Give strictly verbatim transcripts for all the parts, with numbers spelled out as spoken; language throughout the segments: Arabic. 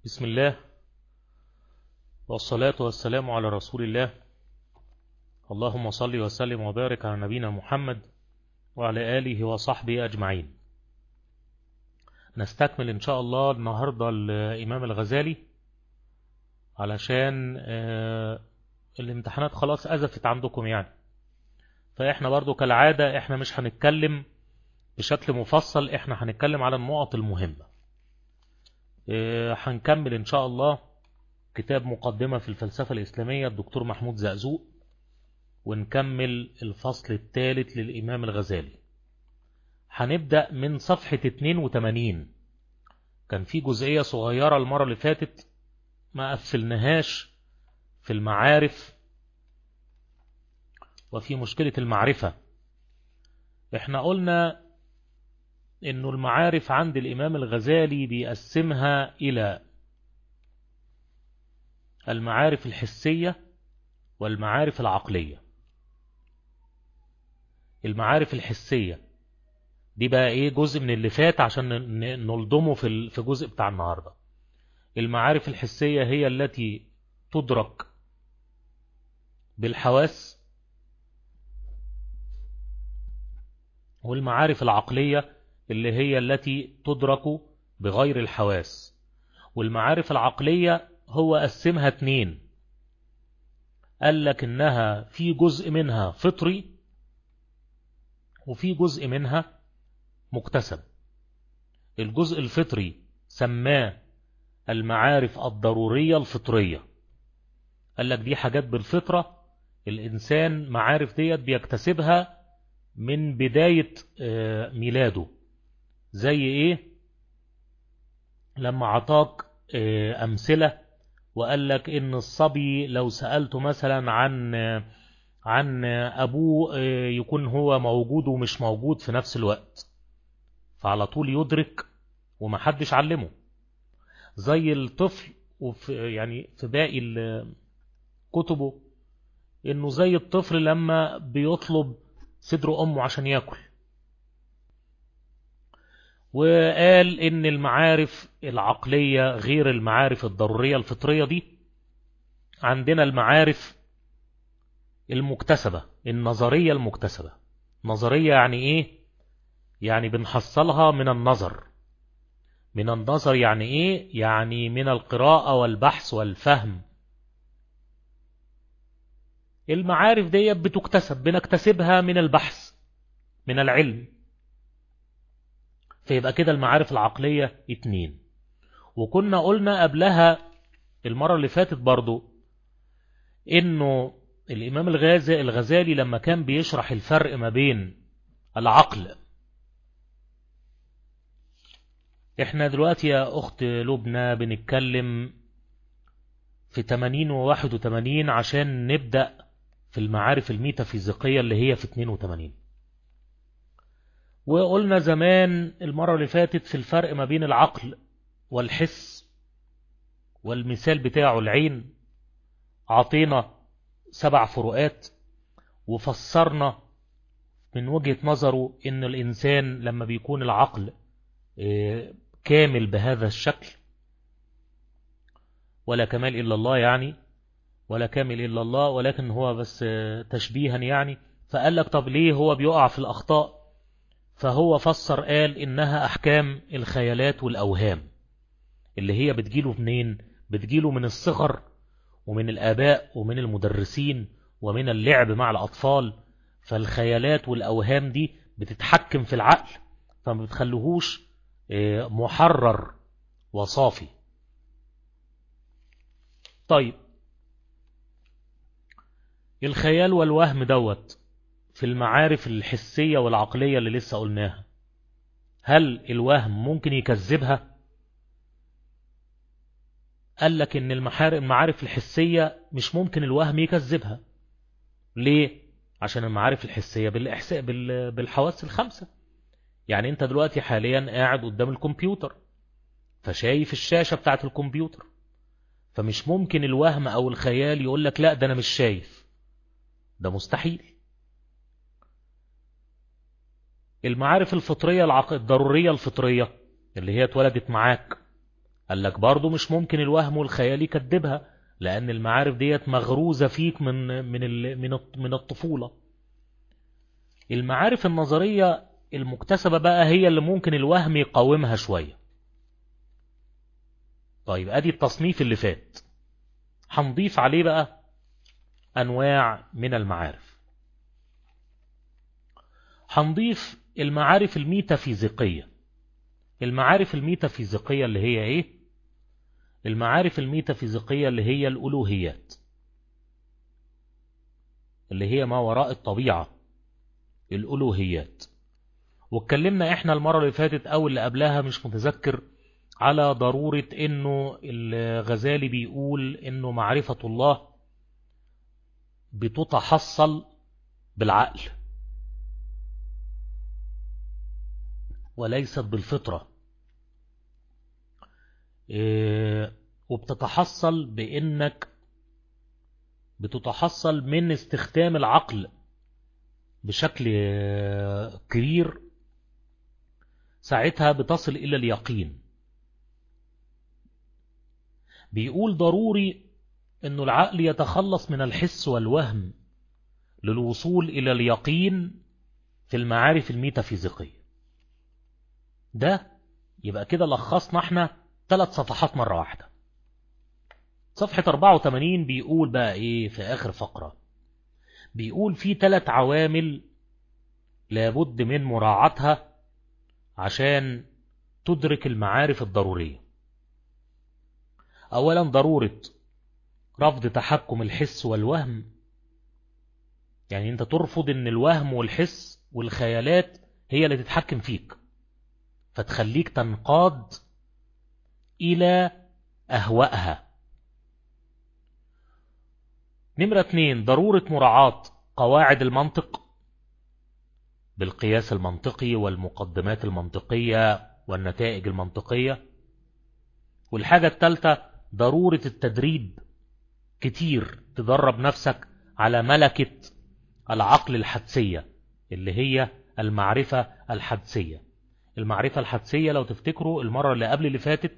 بسم الله والصلاة والسلام على رسول الله. اللهم صل وسلم وبارك على نبينا محمد وعلى آله وصحبه أجمعين. نستكمل إن شاء الله النهاردة الإمام الغزالي علشان آه الامتحانات خلاص أزفت عندكم يعني، فإحنا برضو كالعادة إحنا مش هنتكلم بشكل مفصل، إحنا هنتكلم على النقط المهمة. آه هنكمل إن شاء الله كتاب مقدمة في الفلسفة الإسلامية الدكتور محمود زقزوق، ونكمل الفصل الثالث للإمام الغزالي. هنبدأ من صفحة اتنين وتمانين. كان في جزئية صغيرة المرة اللي فاتت ما قفلناهاش في المعارف وفي مشكلة المعرفة. احنا قلنا انه المعارف عند الإمام الغزالي بيقسمها إلى المعارف الحسية والمعارف العقلية. المعارف الحسية دي بقى ايه جزء من اللي فات عشان نلضمه في في جزء بتاع النهاردة. المعارف الحسية هي التي تدرك بالحواس، والمعارف العقلية اللي هي التي تدرك بغير الحواس. والمعارف العقلية هو قسمها اتنين، قال لك انها في جزء منها فطري وفي جزء منها مكتسب. الجزء الفطري سماه المعارف الضرورية الفطرية، قال لك دي حاجات بالفطرة الإنسان معارف ديت بيكتسبها من بداية ميلاده. زي إيه؟ لما عطاك أمثلة وقال لك إن الصبي لو سألته مثلا عن عن أبوه يكون هو موجود ومش موجود في نفس الوقت، فعلى طول يدرك ومحدش علمه. زي الطفل وفي يعني في باقي كتبه إنه زي الطفل لما بيطلب صدر أمه عشان يأكل. وقال إن المعارف العقلية غير المعارف الضرورية الفطرية دي. عندنا المعارف المكتسبة، النظرية المكتسبة. نظرية يعني إيه؟ يعني بنحصلها من النظر. من النظر يعني إيه؟ يعني من القراءة والبحث والفهم. المعارف دي بتكتسب، بنكتسبها من البحث من العلم. فيبقى كده المعارف العقلية اتنين. وكنا قلنا قبلها المرة اللي فاتت برضو انه الامام الغازي الغزالي لما كان بيشرح الفرق ما بين العقل. احنا دلوقتي يا اخت لبنى بنتكلم في تمانين و واحد وتمانين عشان نبدأ في المعارف الميتافيزيقية اللي هي في اتنين وتمانين. وقلنا زمان المرة اللي فاتت في الفرق ما بين العقل والحس، والمثال بتاعه العين. عطينا سبع فروقات وفسرنا من وجهة نظره ان الانسان لما بيكون العقل كامل بهذا الشكل، ولا كمال الا الله يعني، ولا كامل الا الله، ولكن هو بس تشبيها يعني. فقال لك طب ليه هو بيقع في الاخطاء؟ فهو فسر قال انها احكام الخيالات والاوهام اللي هي بتجيله منين؟ بتجيله من الصغر ومن الآباء ومن المدرسين ومن اللعب مع الأطفال. فالخيالات والأوهام دي بتتحكم في العقل، فما بتخليهوش محرر وصافي. طيب الخيال والوهم دوت في المعارف الحسية والعقلية اللي لسه قلناها، هل الوهم ممكن يكذبها؟ قال لك ان المعارف الحسية مش ممكن الوهم يكذبها. ليه؟ عشان المعارف الحسية بالإحساء بالحواس الخمسة. يعني انت دلوقتي حاليا قاعد قدام الكمبيوتر فشايف الشاشة بتاعت الكمبيوتر، فمش ممكن الوهم او الخيال يقول لك لا ده انا مش شايف، ده مستحيل. المعارف الفطرية العق... الضرورية الفطرية اللي هي اتولدت معاك قال لك برضو مش ممكن الوهم والخيال يكذبها، لأن المعارف ديت مغروزة فيك من من من من الطفولة. المعارف النظرية المكتسبة بقى هي اللي ممكن الوهم يقاومها شوية. طيب ادي التصنيف اللي فات، هنضيف عليه بقى أنواع من المعارف. هنضيف المعارف الميتافيزيقية. المعارف الميتافيزيقية اللي هي ايه؟ المعارف الميتافيزيقية اللي هي الألوهيات، اللي هي ما وراء الطبيعة، الألوهيات. واتكلمنا احنا المرة اللي فاتت او اللي قبلها مش متذكر على ضرورة انه الغزالي بيقول انه معرفة الله بتتحصل بالعقل وليست بالفطرة، إيه، وبتتحصل بانك بتتحصل من استخدام العقل بشكل كبير، ساعتها بتصل إلى اليقين. بيقول ضروري أنه العقل يتخلص من الحس والوهم للوصول إلى اليقين في المعارف الميتافيزيقية. ده يبقى كده لخصنا احنا ثلاث صفحات مرة واحدة. صفحة أربعة وثمانين بيقول بقى ايه في آخر فقرة؟ بيقول في ثلاث عوامل لابد من مراعاتها عشان تدرك المعارف الضرورية. أولا ضرورة رفض تحكم الحس والوهم، يعني انت ترفض ان الوهم والحس والخيالات هي اللي تتحكم فيك فتخليك تنقاد إلى أهوائها. نمرة اتنين ضرورة مراعاة قواعد المنطق بالقياس المنطقي والمقدمات المنطقية والنتائج المنطقية. والحاجة الثالثة ضرورة التدريب كتير، تدرب نفسك على ملكة العقل الحدسية اللي هي المعرفة الحدسية. المعرفة الحدسية لو تفتكروا المرة اللي قبل اللي فاتت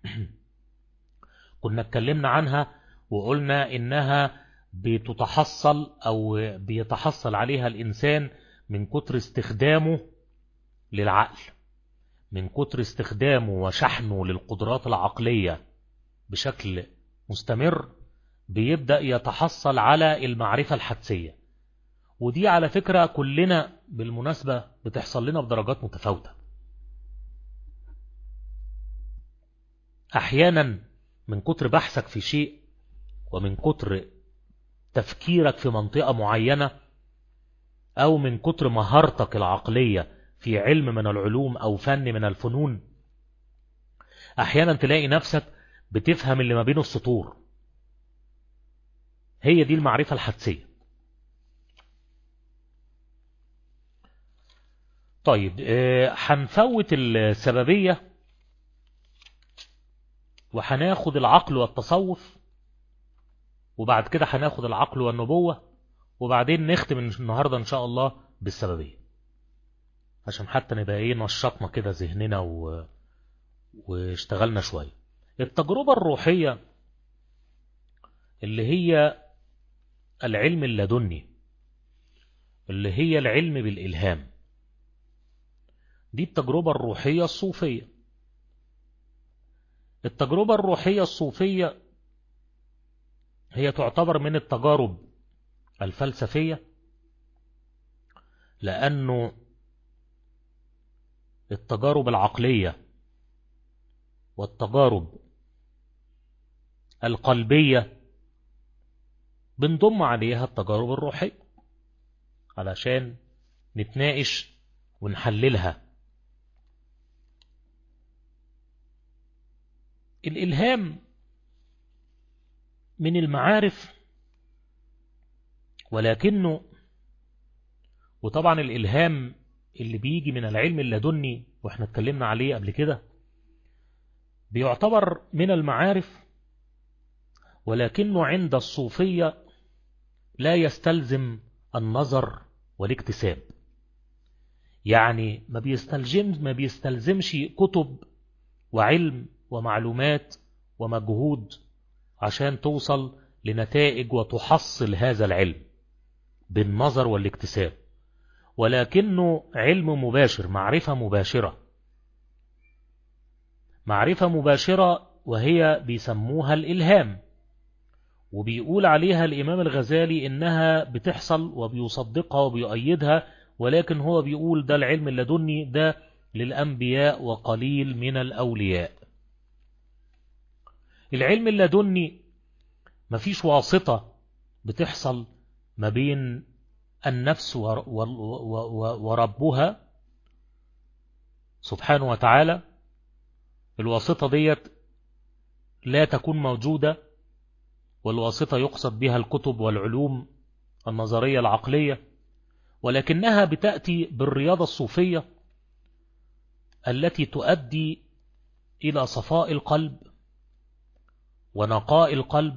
كنا اتكلمنا عنها وقلنا إنها بتتحصل أو بيتحصل عليها الإنسان من كتر استخدامه للعقل، من كتر استخدامه وشحنه للقدرات العقلية بشكل مستمر بيبدأ يتحصل على المعرفة الحدسية. ودي على فكرة كلنا بالمناسبة بتحصل لنا بدرجات متفاوتة. أحيانا من كتر بحثك في شيء ومن كتر تفكيرك في منطقة معينة أو من كتر مهارتك العقلية في علم من العلوم أو فن من الفنون، أحيانا تلاقي نفسك بتفهم اللي ما بين السطور. هي دي المعرفة الحدسية. طيب هنفوت السببية وهناخد العقل والتصوف، وبعد كده هناخد العقل والنبوة، وبعدين نختم النهاردة إن شاء الله بالسببية عشان حتى نبقى ايه نشطنا كده ذهننا و... واشتغلنا شوية. التجربة الروحية اللي هي العلم اللدني، اللي هي العلم بالإلهام، دي التجربة الروحية الصوفية. التجربة الروحية الصوفية هي تعتبر من التجارب الفلسفية، لأنه التجارب العقلية والتجارب القلبية بنضم عليها التجارب الروحية علشان نتناقش ونحللها. الإلهام من المعارف، ولكنه وطبعا الإلهام اللي بيجي من العلم اللدني واحنا اتكلمنا عليه قبل كده بيعتبر من المعارف، ولكنه عند الصوفية لا يستلزم النظر والاكتساب. يعني ما بيستلزم ما بيستلزمش كتب وعلم ومعلومات ومجهود عشان توصل لنتائج وتحصل هذا العلم بالنظر والاكتساب، ولكنه علم مباشر، معرفة مباشرة، معرفة مباشرة وهي بيسموها الإلهام، وبيقول عليها الإمام الغزالي إنها بتحصل وبيصدقها وبيؤيدها، ولكن هو بيقول ده العلم اللدني ده للأنبياء وقليل من الأولياء. العلم اللدني مفيش واسطة بتحصل ما بين النفس وربها سبحانه وتعالى. الواسطة ديت لا تكون موجودة، والواسطة يقصد بها الكتب والعلوم النظرية العقلية، ولكنها بتأتي بالرياضة الصوفية التي تؤدي إلى صفاء القلب ونقاء القلب،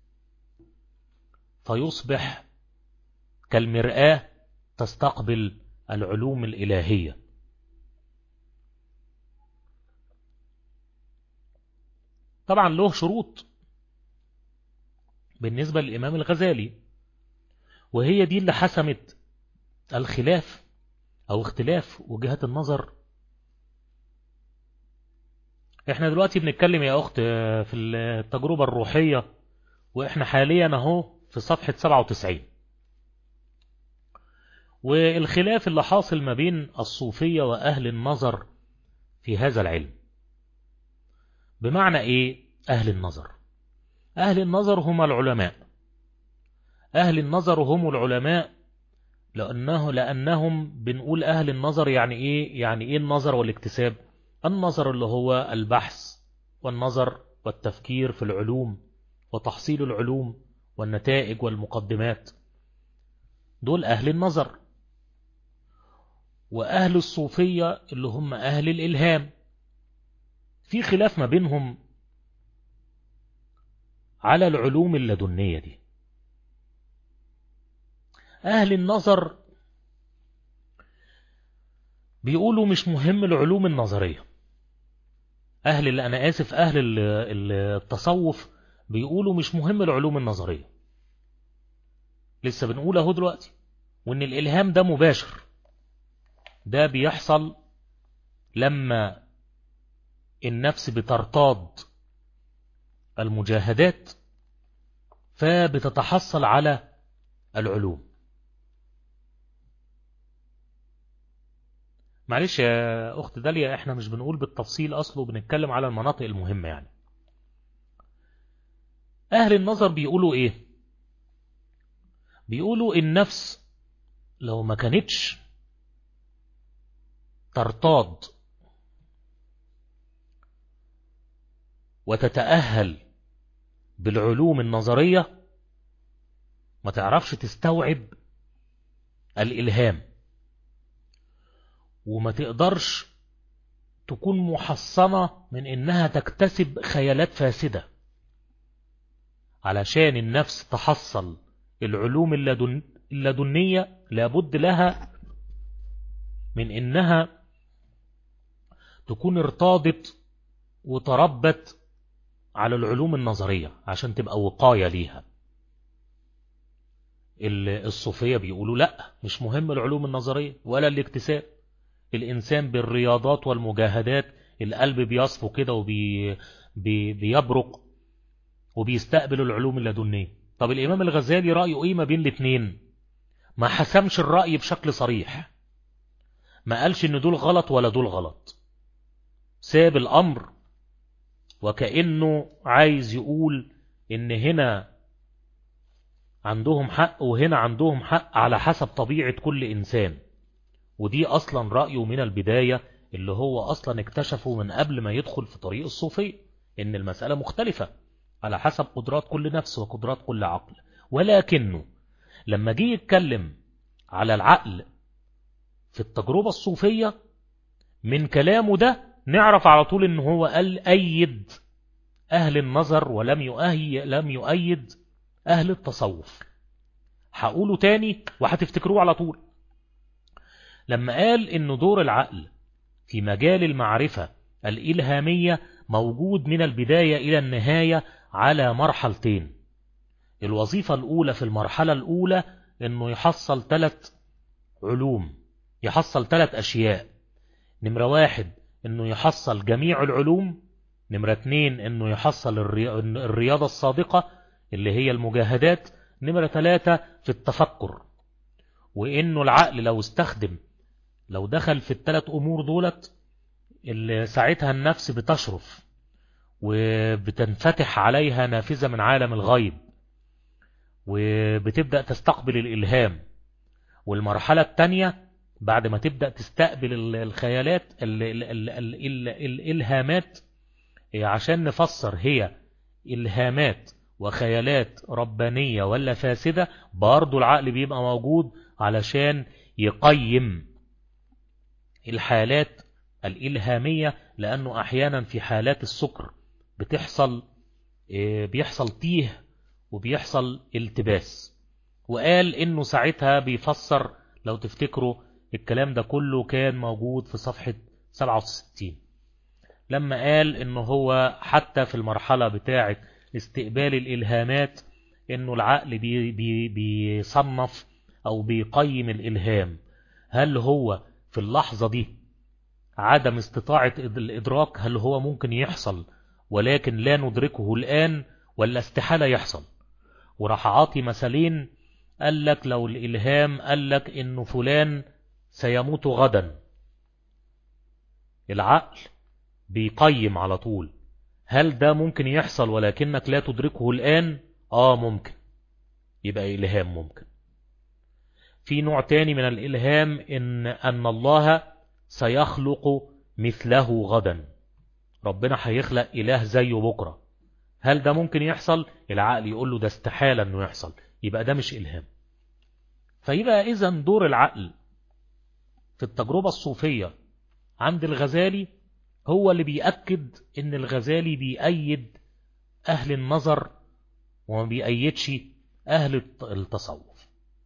فيصبح كالمرآة تستقبل العلوم الإلهية. طبعا له شروط بالنسبة للإمام الغزالي، وهي دي اللي حسمت الخلاف أو اختلاف وجهات النظر. احنا دلوقتي بنتكلم يا أخت في التجربة الروحية، وإحنا حاليا اهو في صفحة سبعة وتسعين، والخلاف اللي حاصل ما بين الصوفية وأهل النظر في هذا العلم. بمعنى إيه أهل النظر؟ أهل النظر هم العلماء، أهل النظر هم العلماء لأنه لأنهم بنقول أهل النظر يعني إيه؟ يعني إيه النظر والاكتساب؟ النظر اللي هو البحث والنظر والتفكير في العلوم وتحصيل العلوم والنتائج والمقدمات، دول أهل النظر. وأهل الصوفية اللي هم أهل الإلهام، في خلاف ما بينهم على العلوم اللدنية دي. أهل النظر بيقولوا مش مهم العلوم النظرية، أهل اللي أنا آسف أهل التصوف بيقولوا مش مهم العلوم النظرية. لسه بنقول اهو دلوقتي، وإن الإلهام ده مباشر، ده بيحصل لما النفس بترتاض المجاهدات فبتتحصل على العلوم. معلش يا أخت داليا، احنا مش بنقول بالتفصيل أصله، بنتكلم على المناطق المهمة. يعني أهل النظر بيقولوا إيه؟ بيقولوا النفس لو ما كانتش ترتاض وتتأهل بالعلوم النظرية ما تعرفش تستوعب الإلهام، وما تقدرش تكون محصنة من إنها تكتسب خيالات فاسدة. علشان النفس تحصل العلوم اللدن اللدنية لابد لها من إنها تكون ارتاضت وتربت على العلوم النظرية عشان تبقى وقاية ليها. الصوفية بيقولوا لا، مش مهم العلوم النظرية ولا الاكتساب. الإنسان بالرياضات والمجاهدات القلب بيصفو كده وبيبرق وبيستقبل العلوم اللدنية. طب الإمام الغزالي رأيه إيه ما بين الاثنين؟ ما حسمش الرأي بشكل صريح، ما قالش إن دول غلط ولا دول غلط، ساب الأمر وكأنه عايز يقول إن هنا عندهم حق وهنا عندهم حق على حسب طبيعة كل إنسان. ودي أصلا رأيه من البداية، اللي هو أصلا اكتشفه من قبل ما يدخل في طريق الصوفية، إن المسألة مختلفة على حسب قدرات كل نفس وقدرات كل عقل. ولكنه لما جه يتكلم على العقل في التجربة الصوفية، من كلامه ده نعرف على طول إن هو قال أيد أهل النظر ولم يؤيد لم يؤيد أهل التصوف. هقوله تاني وهتفتكروه على طول. لما قال إن دور العقل في مجال المعرفة الإلهامية موجود من البداية إلى النهاية على مرحلتين. الوظيفة الأولى في المرحلة الأولى إنه يحصل ثلاث علوم، يحصل ثلاث أشياء. نمرة واحد إنه يحصل جميع العلوم. نمرة اتنين إنه يحصل الرياضة الصادقة اللي هي المجاهدات. نمرة ثلاثة في التفكر، وإنه العقل لو استخدم لو دخل في الثلاث أمور دولت اللي ساعتها النفس بتشرف وبتنفتح عليها نافذة من عالم الغيب وبتبدأ تستقبل الإلهام. والمرحلة الثانية بعد ما تبدأ تستقبل الخيالات ال ال ال ال ال الإلهامات، عشان نفسر هي إلهامات وخيالات ربانية ولا فاسدة، برضو العقل بيبقى موجود علشان يقيم الحالات الإلهامية، لأنه أحيانا في حالات السكر بتحصل بيحصل تيه وبيحصل التباس. وقال إنه ساعتها بيفسر، لو تفتكروا الكلام ده كله كان موجود في صفحة سبعة وستين، لما قال إنه هو حتى في المرحلة بتاعة استقبال الإلهامات إنه العقل بي بي بيصنف أو بيقيم الإلهام، هل هو في اللحظة دي عدم استطاعة الإدراك، هل هو ممكن يحصل ولكن لا ندركه الآن، ولا استحالة يحصل. وراح عاطي مثالين، قال لك لو الإلهام قال لك إنه فلان سيموت غدا، العقل بيقيم على طول هل ده ممكن يحصل ولكنك لا تدركه الآن؟ آه ممكن، يبقى إلهام ممكن. في نوع تاني من الإلهام إن أن الله سيخلق مثله غدا، ربنا هيخلق إله زيه بكرة، هل ده ممكن يحصل؟ العقل يقول له ده استحالة أنه يحصل، يبقى ده مش إلهام. فيبقى إذن دور العقل في التجربة الصوفية عند الغزالي هو اللي بيأكد إن الغزالي بيأيد أهل النظر وما بيأيدش أهل التصوف.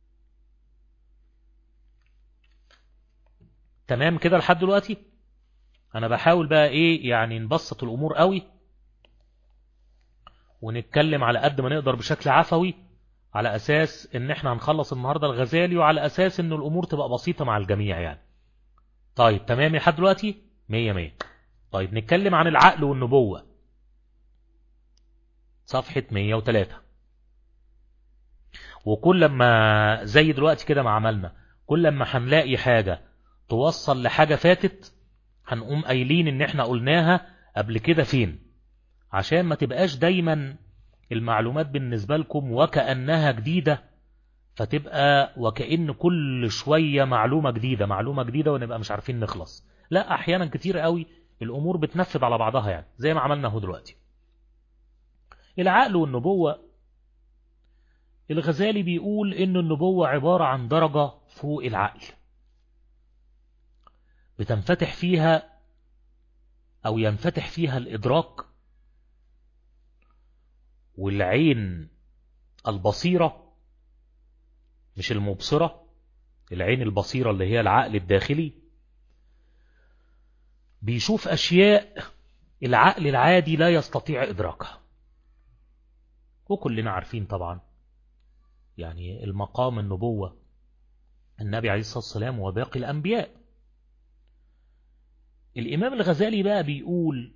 تمام كده لحد دلوقتي؟ أنا بحاول بقى إيه يعني نبسط الأمور قوي ونتكلم على قد ما نقدر بشكل عفوي، على أساس إن إحنا هنخلص النهاردة الغزالي، وعلى أساس إن الأمور تبقى بسيطة مع الجميع يعني. طيب تمام لحد دلوقتي؟ مية مية. طيب نتكلم عن العقل والنبوة، صفحة مية وتلاتة. وكل ما زي دلوقتي كده ما عملنا، كل ما هنلاقي حاجة توصل لحاجة فاتت هنقوم قايلين إن إحنا قلناها قبل كده فين، عشان ما تبقاش دايما المعلومات بالنسبة لكم وكأنها جديدة، فتبقى وكأن كل شوية معلومة جديدة معلومة جديدة ونبقى مش عارفين نخلص. لا، أحيانا كتير قوي الأمور بتنفذ على بعضها يعني زي ما عملنا هو دلوقتي. العقل والنبوة، الغزالي بيقول إن النبوة عبارة عن درجة فوق العقل بتنفتح فيها أو ينفتح فيها الإدراك والعين البصيرة، مش المبصرة، العين البصيرة اللي هي العقل الداخلي، بيشوف أشياء العقل العادي لا يستطيع إدراكها. وكلنا عارفين طبعا يعني المقام النبوة النبي عليه الصلاة والسلام وباقي الأنبياء. الإمام الغزالي بقى بيقول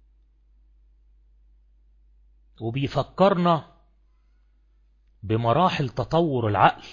وبيفكرنا بمراحل تطور العقل،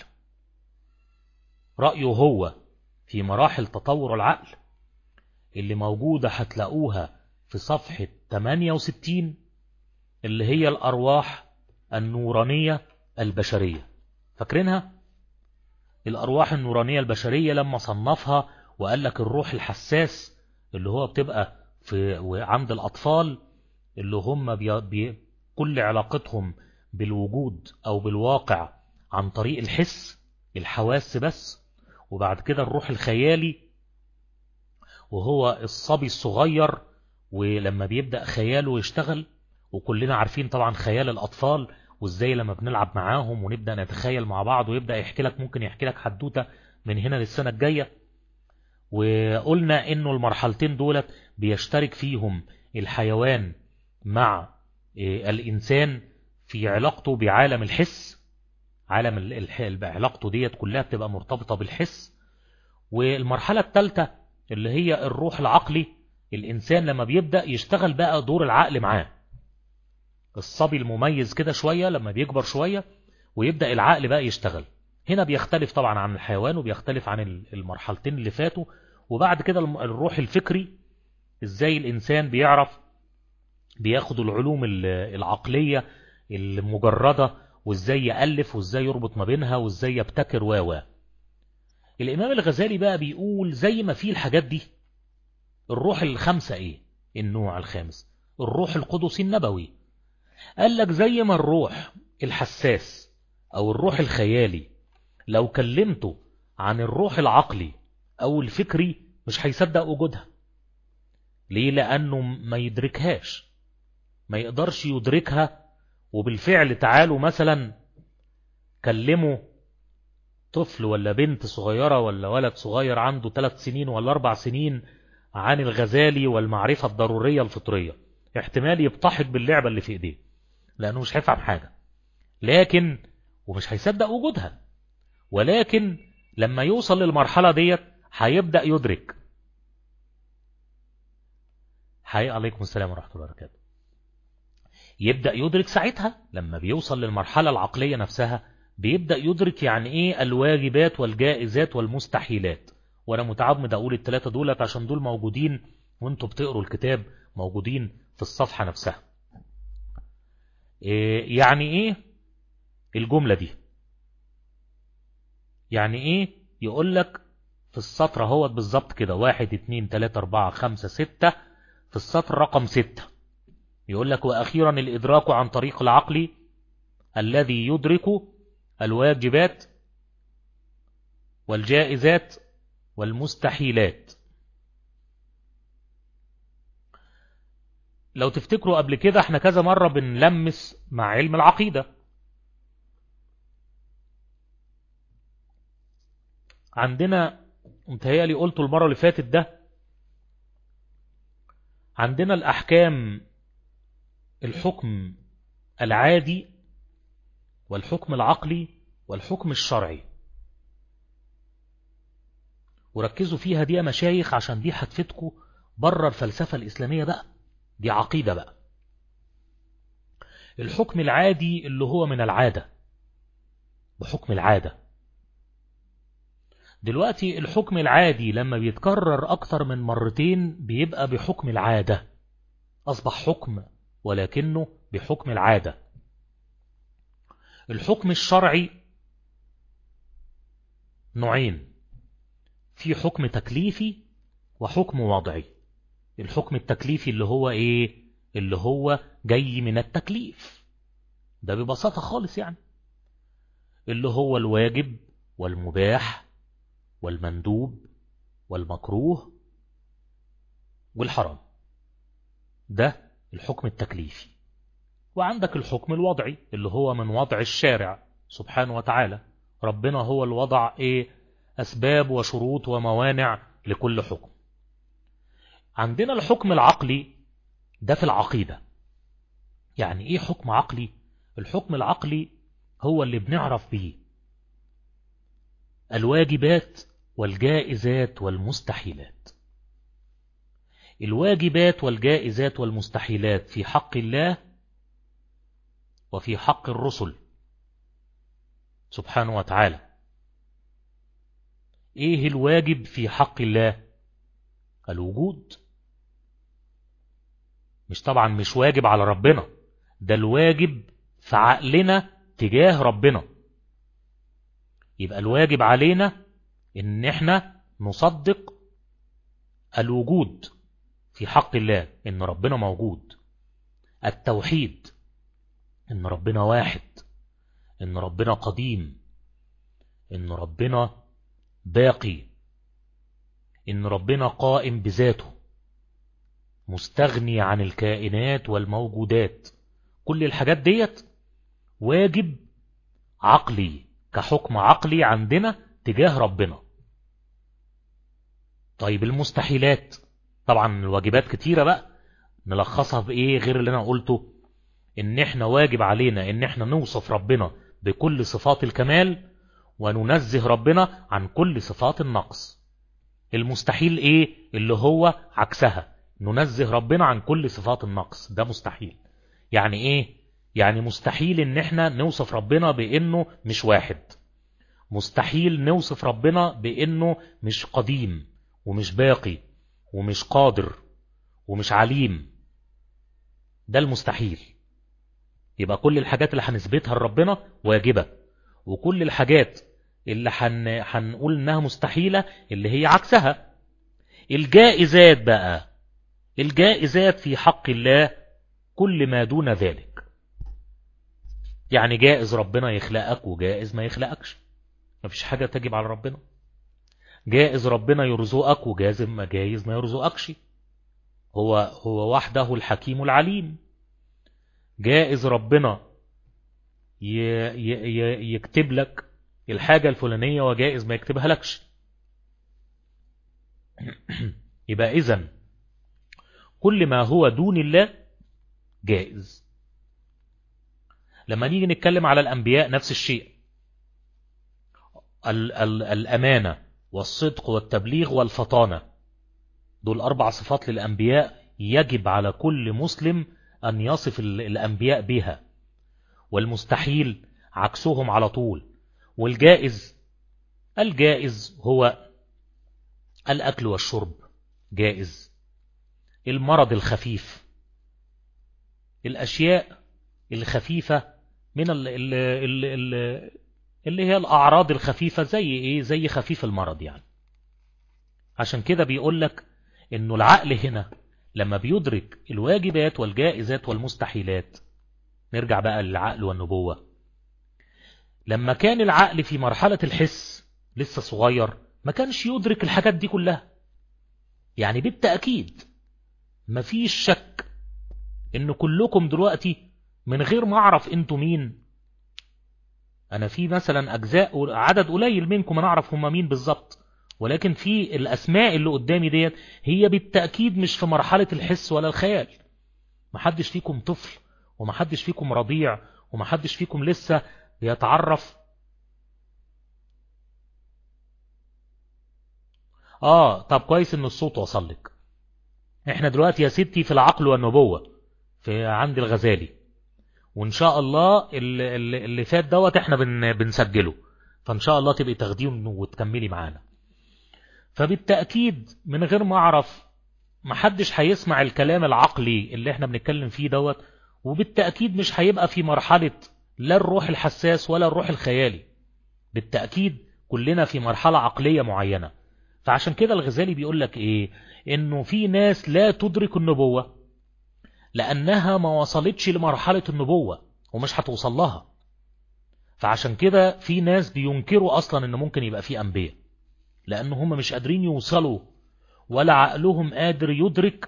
رأيه هو في مراحل تطور العقل اللي موجودة هتلاقوها في صفحة ثمانية وستين، اللي هي الأرواح النورانية البشرية. فاكرينها؟ الأرواح النورانية البشرية لما صنفها وقال لك الروح الحساس اللي هو بتبقى في عند الأطفال اللي هم بي بي كل علاقتهم بالوجود أو بالواقع عن طريق الحس، الحواس بس. وبعد كده الروح الخيالي وهو الصبي الصغير، ولما بيبدأ خياله يشتغل، وكلنا عارفين طبعا خيال الأطفال وازاي لما بنلعب معاهم ونبدأ نتخيل مع بعض ويبدأ يحكي لك، ممكن يحكي لك حدوتة من هنا للسنة الجاية. وقلنا انه المرحلتين دولت بيشترك فيهم الحيوان مع الإنسان في علاقته بعالم الحس. عالم علاقته ديت كلها بتبقى مرتبطة بالحس. والمرحلة الثالثة اللي هي الروح العقلي، الإنسان لما بيبدأ يشتغل بقى دور العقل معاه. الصبي المميز كده شوية لما بيكبر شوية ويبدأ العقل بقى يشتغل. هنا بيختلف طبعا عن الحيوان وبيختلف عن المرحلتين اللي فاتوا. وبعد كده الروح الفكري، ازاي الإنسان بيعرف بياخد العلوم العقلية المجردة وازاي يألف وازاي يربط ما بينها وازاي يبتكر و الإمام الغزالي بقى بيقول زي ما في الحاجات دي، الروح الخمسة ايه؟ النوع الخامس الروح القدسي النبوي. قال لك زي ما الروح الحساس او الروح الخيالي لو كلمته عن الروح العقلي او الفكري مش هيصدق وجودها. ليه؟ لأنه ما يدركهاش، ما يقدرش يدركها. وبالفعل تعالوا مثلا كلموا طفل ولا بنت صغيرة ولا ولد صغير عنده ثلاث سنين ولا أربع سنين عن الغزالي والمعرفة الضرورية الفطرية، احتمال يبتحق باللعبة اللي في ايديه لأنه مش هيفهم حاجة، لكن ومش هيصدق وجودها. ولكن لما يوصل للمرحلة ديت هيبدأ يدرك. حي عليكم السلام ورحمة الله وبركاته. يبدأ يدرك ساعتها لما بيوصل للمرحلة العقلية نفسها، بيبدأ يدرك يعني ايه الواجبات والجائزات والمستحيلات. وانا متعمد اقول الثلاثة دولت عشان دول موجودين وانتوا بتقروا الكتاب، موجودين في الصفحة نفسها. إيه يعني ايه الجملة دي؟ يعني ايه؟ يقول لك في السطر هو بالظبط كده واحد اتنين تلاتة اربعة خمسة ستة، في السطر رقم ستة يقول لك واخيرا الادراك عن طريق العقل الذي يدرك الواجبات والجائزات والمستحيلات. لو تفتكروا قبل كده احنا كذا مرة بنلمس مع علم العقيدة. عندنا متهيألي قلته المرة اللي فاتت ده، عندنا الأحكام، الحكم العادي والحكم العقلي والحكم الشرعي. وركزوا فيها دي يا مشايخ عشان دي هتفيدكم بره الفلسفة الإسلامية بقى، دي عقيدة بقى. الحكم العادي اللي هو من العادة، بحكم العادة. دلوقتي الحكم العادي لما بيتكرر أكثر من مرتين بيبقى بحكم العادة، أصبح حكم ولكنه بحكم العادة. الحكم الشرعي نوعين، في حكم تكليفي وحكم وضعي. الحكم التكليفي اللي هو ايه؟ اللي هو جاي من التكليف، ده ببساطة خالص يعني، اللي هو الواجب والمباح والمندوب والمكروه والحرام، ده الحكم التكليفي. وعندك الحكم الوضعي اللي هو من وضع الشارع سبحانه وتعالى. ربنا هو الوضع ايه؟ أسباب وشروط وموانع لكل حكم. عندنا الحكم العقلي ده في العقيدة. يعني ايه حكم عقلي؟ الحكم العقلي هو اللي بنعرف به الواجبات والجائزات والمستحيلات. الواجبات والجائزات والمستحيلات في حق الله وفي حق الرسل سبحانه وتعالى. ايه الواجب في حق الله؟ الوجود. مش طبعا مش واجب على ربنا، ده الواجب في عقلنا تجاه ربنا. يبقى الواجب علينا ان احنا نصدق الوجود في حق الله، ان ربنا موجود. التوحيد، ان ربنا واحد، ان ربنا قديم، ان ربنا باقي، ان ربنا قائم بذاته مستغني عن الكائنات والموجودات. كل الحاجات ديت واجب عقلي، كحكم عقلي عندنا تجاه ربنا. طيب المستحيلات، طبعا الواجبات كتيرة بقى، نلخصها بإيه غير اللي أنا قلته؟ إن إحنا واجب علينا إن إحنا نوصف ربنا بكل صفات الكمال وننزه ربنا عن كل صفات النقص. المستحيل إيه؟ اللي هو عكسها، ننزه ربنا عن كل صفات النقص، ده مستحيل. يعني إيه؟ يعني مستحيل إن إحنا نوصف ربنا بإنه مش واحد، مستحيل نوصف ربنا بإنه مش قديم ومش باقي ومش قادر ومش عليم، ده المستحيل. يبقى كل الحاجات اللي هنثبتها لربنا واجبة، وكل الحاجات اللي حن... هنقول انها مستحيلة اللي هي عكسها. الجائزات بقى، الجائزات في حق الله كل ما دون ذلك. يعني جائز ربنا يخلقك وجائز ما يخلقكش، مفيش حاجة تجب على ربنا. جائز ربنا يرزقك وجائز ما جائز ما يرزقكش، هو هو وحده الحكيم العليم. جائز ربنا ي... ي... يكتب لك الحاجة الفلانية وجائز ما يكتبها لكش. يبقى إذن كل ما هو دون الله جائز. لما نيجي نتكلم على الأنبياء نفس الشيء، ال ال الأمانة والصدق والتبليغ والفطانة، دول أربع صفات للأنبياء يجب على كل مسلم أن يصف الأنبياء بها، والمستحيل عكسهم على طول. والجائز، الجائز هو الأكل والشرب جائز، المرض الخفيف، الأشياء الخفيفة من ال ال ال ال اللي هي الأعراض الخفيفة، زي إيه؟ زي خفيف المرض يعني. عشان كده بيقول لك إنه العقل هنا لما بيدرك الواجبات والجائزات والمستحيلات. نرجع بقى للعقل والنبوة. لما كان العقل في مرحلة الحس لسه صغير ما كانش يدرك الحاجات دي كلها. يعني بالتأكيد مفيش شك إن كلكم دلوقتي من غير ما أعرف أنتوا مين، أنا في مثلا أجزاء عدد قليل منكم أنا أعرف هم مين بالظبط، ولكن في الأسماء اللي قدامي ديت هي بالتأكيد مش في مرحلة الحس ولا الخيال. محدش فيكم طفل، ومحدش فيكم رضيع، ومحدش فيكم لسه بيتعرف. آه طب كويس إن الصوت وصل لك. إحنا دلوقتي يا ستي في العقل والنبوة في عند الغزالي، وإن شاء الله اللي, اللي فات دوت إحنا بن بنسجله، فإن شاء الله تبقي تاخديه وتكملي معانا. فبالتأكيد من غير ما أعرف محدش هيسمع الكلام العقلي اللي إحنا بنتكلم فيه دوت، وبالتأكيد مش هيبقى في مرحلة لا الروح الحساس ولا الروح الخيالي. بالتأكيد كلنا في مرحلة عقلية معينة. فعشان كده الغزالي بيقول لك إيه؟ إنه في ناس لا تدرك النبوة لأنها ما وصلتش لمرحلة النبوة ومش هتوصل لها. فعشان كده في ناس بينكروا أصلا إن ممكن يبقى في أنبياء، لأن هم مش قادرين يوصلوا ولا عقلهم قادر يدرك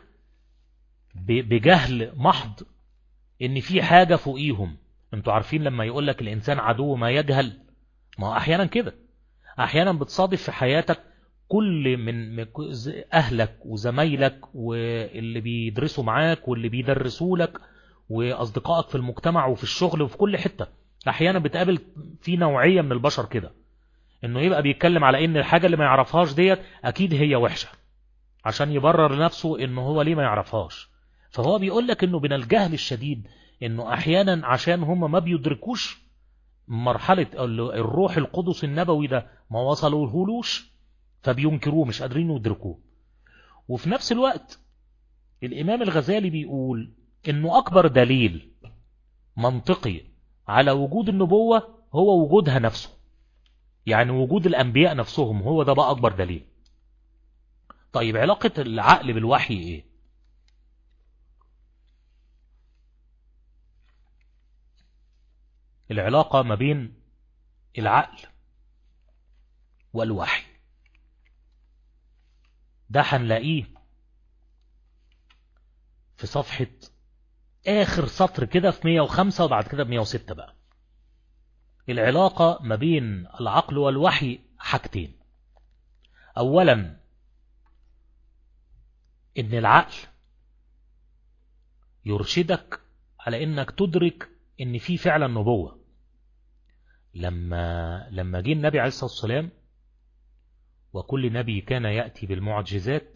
بجهل محض إن في حاجة فوقيهم. انتوا عارفين لما يقولك الإنسان عدو ما يجهل، ما هو أحيانا كده، أحيانا بتصادف في حياتك كل من أهلك وزمايلك واللي بيدرسوا معاك واللي بيدرسوا لك وأصدقائك في المجتمع وفي الشغل وفي كل حتة، أحيانا بتقابل في نوعية من البشر كده، إنه يبقى بيتكلم على إن الحاجة اللي ما يعرفهاش ديت أكيد هي وحشة عشان يبرر لنفسه إنه هو ليه ما يعرفهاش. فهو بيقول لك إنه من الجهل الشديد إنه أحيانا عشان هم ما بيدركوش مرحلة الروح القدس النبوي ده ما وصلوهولوش، فبينكروه مش قادرين يدركوه. وفي نفس الوقت الإمام الغزالي بيقول إنه أكبر دليل منطقي على وجود النبوة هو وجودها نفسه، يعني وجود الأنبياء نفسهم هو ده بقى أكبر دليل. طيب علاقة العقل بالوحي إيه؟ العلاقة ما بين العقل والوحي ده هنلاقيه في صفحة آخر سطر كده في مية وخمسة وبعد كده ب مية وستة بقى. العلاقة ما بين العقل والوحي حاجتين. أولا إن العقل يرشدك على انك تدرك ان في فعلا نبوة. لما لما جه النبي عليه الصلاة والسلام، وكل نبي كان يأتي بالمعجزات،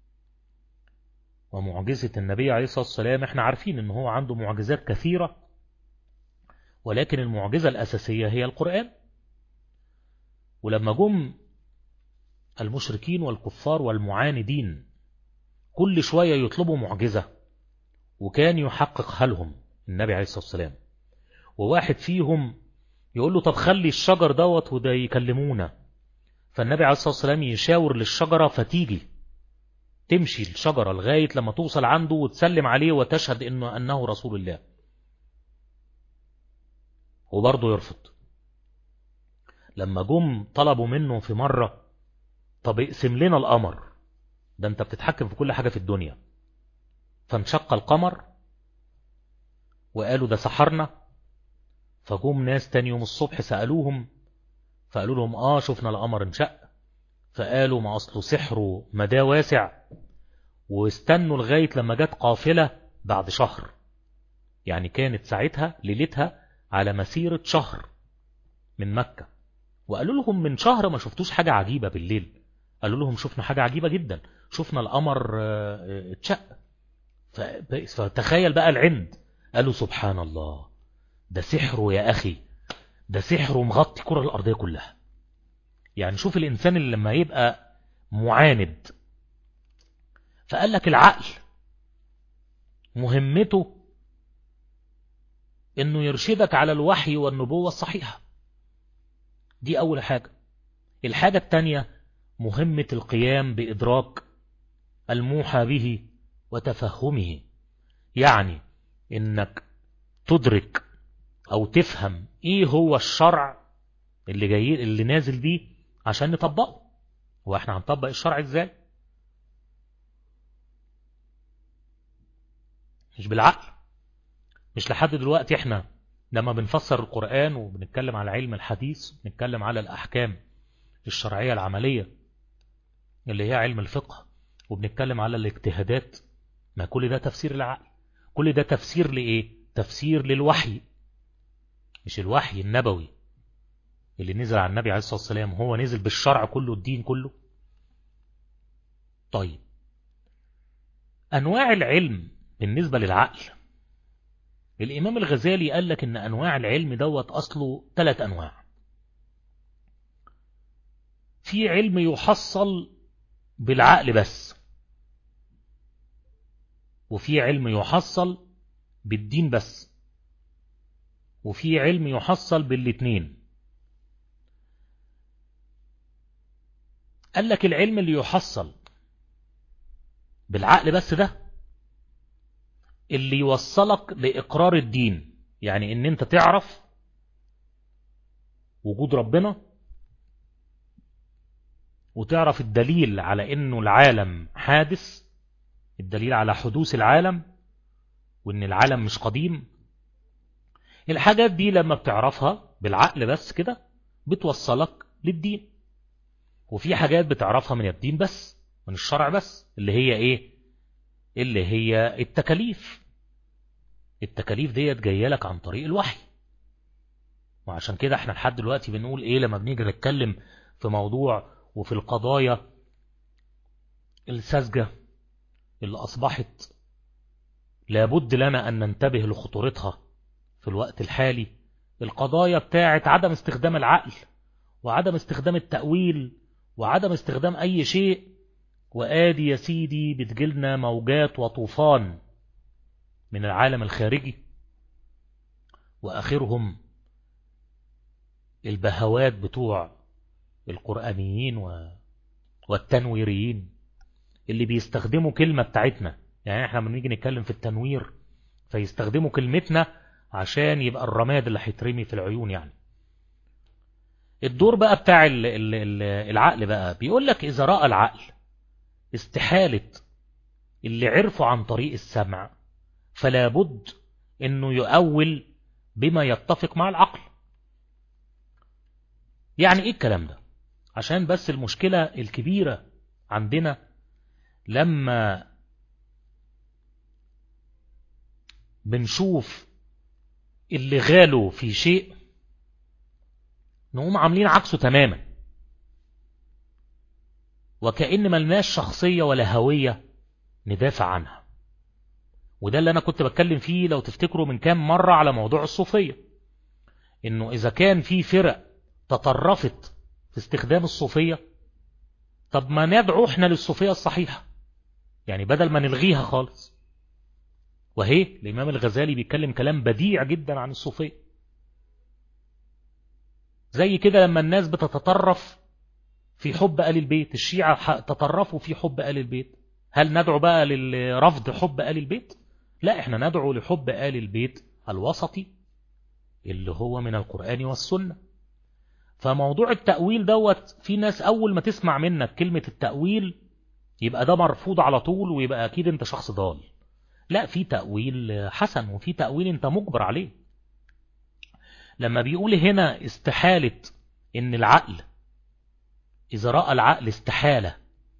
ومعجزة النبي عليه الصلاة والسلام احنا عارفين ان هو عنده معجزات كثيرة، ولكن المعجزة الأساسية هي القرآن. ولما جم المشركين والكفار والمعاندين كل شوية يطلبوا معجزة، وكان يحققها لهم النبي عليه الصلاة والسلام، وواحد فيهم يقول له طب خلي الشجر دوت وده يكلمونا، فالنبي عليه الصلاة والسلام يشاور للشجرة فتيجي تمشي الشجرة لغاية لما توصل عنده وتسلم عليه وتشهد إنه أنه رسول الله، وبرضه يرفض. لما جم طلبوا منه في مرة طب اقسم لنا القمر ده، انت بتتحكم في كل حاجة في الدنيا، فانشق القمر وقالوا ده سحرنا. فجم ناس تاني يوم الصبح سألوهم فقالوا لهم اه شفنا القمر انشق، فقالوا ما أصله سحره مدى واسع. واستنوا لغاية لما جت قافلة بعد شهر، يعني كانت ساعتها ليلتها على مسيرة شهر من مكة، وقالوا لهم من شهر ما شفتوش حاجة عجيبة بالليل. قالوا لهم شفنا حاجة عجيبة جدا، شفنا القمر اتشق. فتخيل بقى العند، قالوا سبحان الله ده سحره يا أخي، ده سحره مغطي الكرة الأرضية كلها. يعني شوف الإنسان اللي لما يبقى معاند، فقال لك العقل مهمته انه يرشدك على الوحي والنبوة الصحيحة، دي اول حاجة. الحاجة التانية مهمة القيام بإدراك الموحى به وتفهمه، يعني انك تدرك او تفهم ايه هو الشرع اللي جاي اللي نازل بيه عشان نطبقه. واحنا هنطبق الشرع ازاي؟ مش بالعقل. مش لحد دلوقتي احنا لما بنفسر القرآن وبنتكلم على علم الحديث، بنتكلم على الأحكام الشرعية العملية اللي هي علم الفقه، وبنتكلم على الاجتهادات، ما كل ده تفسير العقل. كل ده تفسير لإيه؟ تفسير للوحي، مش الوحي النبوي اللي نزل على النبي عليه الصلاة والسلام، هو نزل بالشرع كله الدين كله. طيب أنواع العلم بالنسبة للعقل، الإمام الغزالي قال لك إن أنواع العلم دوت أصله ثلاث أنواع. في علم يحصل بالعقل بس، وفي علم يحصل بالدين بس، وفي علم يحصل بالاتنين. قال لك العلم اللي يحصل بالعقل بس ده اللي يوصلك لإقرار الدين، يعني ان انت تعرف وجود ربنا، وتعرف الدليل على انه العالم حادث، الدليل على حدوث العالم، وان العالم مش قديم. الحاجات دي لما بتعرفها بالعقل بس كده بتوصلك للدين. وفي حاجات بتعرفها من الدين بس، من الشرع بس، اللي هي ايه؟ اللي هي التكاليف. التكاليف ديت جايه لك عن طريق الوحي. وعشان كده احنا لحد دلوقتي بنقول ايه لما بنيجي نتكلم في موضوع وفي القضايا الساذجة اللي أصبحت لابد لنا أن ننتبه لخطورتها في الوقت الحالي، القضايا بتاعت عدم استخدام العقل وعدم استخدام التأويل وعدم استخدام أي شيء. وآدي يا سيدي بتجيلنا موجات وطوفان من العالم الخارجي، وآخرهم البهوات بتوع القرآنيين والتنويريين اللي بيستخدموا كلمة بتاعتنا. يعني احنا لما نيجي نتكلم في التنوير فيستخدموا كلمتنا عشان يبقى الرماد اللي هيترمي في العيون. يعني الدور بقى بتاع العقل بقى بيقول لك إذا رأى العقل استحالة اللي عرفوا عن طريق السمع، فلا بد انه يؤول بما يتفق مع العقل. يعني ايه الكلام ده؟ عشان بس المشكلة الكبيرة عندنا لما بنشوف اللي غالوا في شيء نقوم عاملين عكسه تماما، وكأن ملناش شخصية ولا هوية ندافع عنها. وده اللي أنا كنت بتكلم فيه لو تفتكروا من كام مرة على موضوع الصوفية، إنه إذا كان في فرق تطرفت في استخدام الصوفية، طب ما ندعو إحنا للصوفية الصحيحة، يعني بدل ما نلغيها خالص. وهي الإمام الغزالي بيتكلم كلام بديع جدا عن الصوفية. زي كده لما الناس بتتطرف في حب آل البيت، الشيعة تطرفوا في حب آل البيت، هل ندعو بقى للرفض حب آل البيت؟ لا، احنا ندعو لحب آل البيت الوسطي اللي هو من القرآن والسنة. فموضوع التأويل دوت، في ناس أول ما تسمع منك كلمة التأويل يبقى ده مرفوض على طول، ويبقى أكيد انت شخص ضال. لا، في تأويل حسن وفي تأويل انت مجبر عليه. لما بيقول هنا استحالة ان العقل، إذا رأى العقل استحالة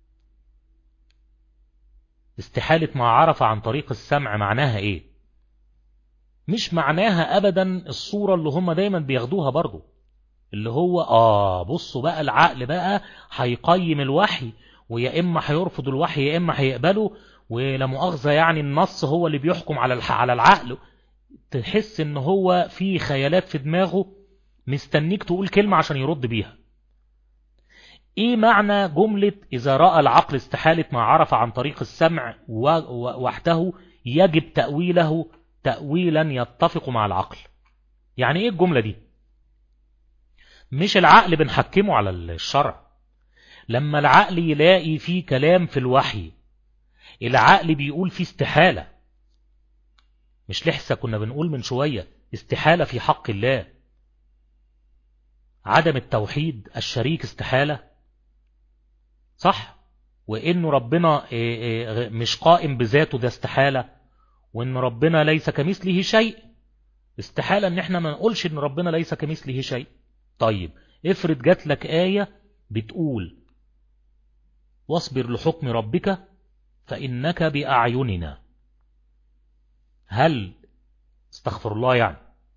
استحالة ما عرف عن طريق السمع، معناها ايه؟ مش معناها ابدا الصورة اللي هم دايما بياخدوها برضو، اللي هو اه بصوا بقى العقل بقى هيقيم الوحي، ويا اما هيرفض الوحي يا اما هيقبله، ولا مؤاخذة يعني النص هو اللي بيحكم على على العقل. تحس ان هو في خيالات في دماغه مستنيك تقول كلمة عشان يرد بيها. ايه معنى جملة اذا رأى العقل استحالة ما عرف عن طريق السمع وحده يجب تأويله تأويلا يتفق مع العقل؟ يعني ايه الجملة دي؟ مش العقل بنحكمه على الشرع. لما العقل يلاقي فيه كلام في الوحي، العقل بيقول فيه استحالة. مش لحسة كنا بنقول من شوية استحالة في حق الله، عدم التوحيد الشريك استحالة، صح؟ وإنه ربنا مش قائم بذاته ده استحالة، وإن ربنا ليس كمثله شيء استحالة، إن احنا ما نقولش إن ربنا ليس كمثله شيء. طيب افرض جات لك آية بتقول واصبر لحكم ربك فإنك بأعيننا، هل استغفر الله يعني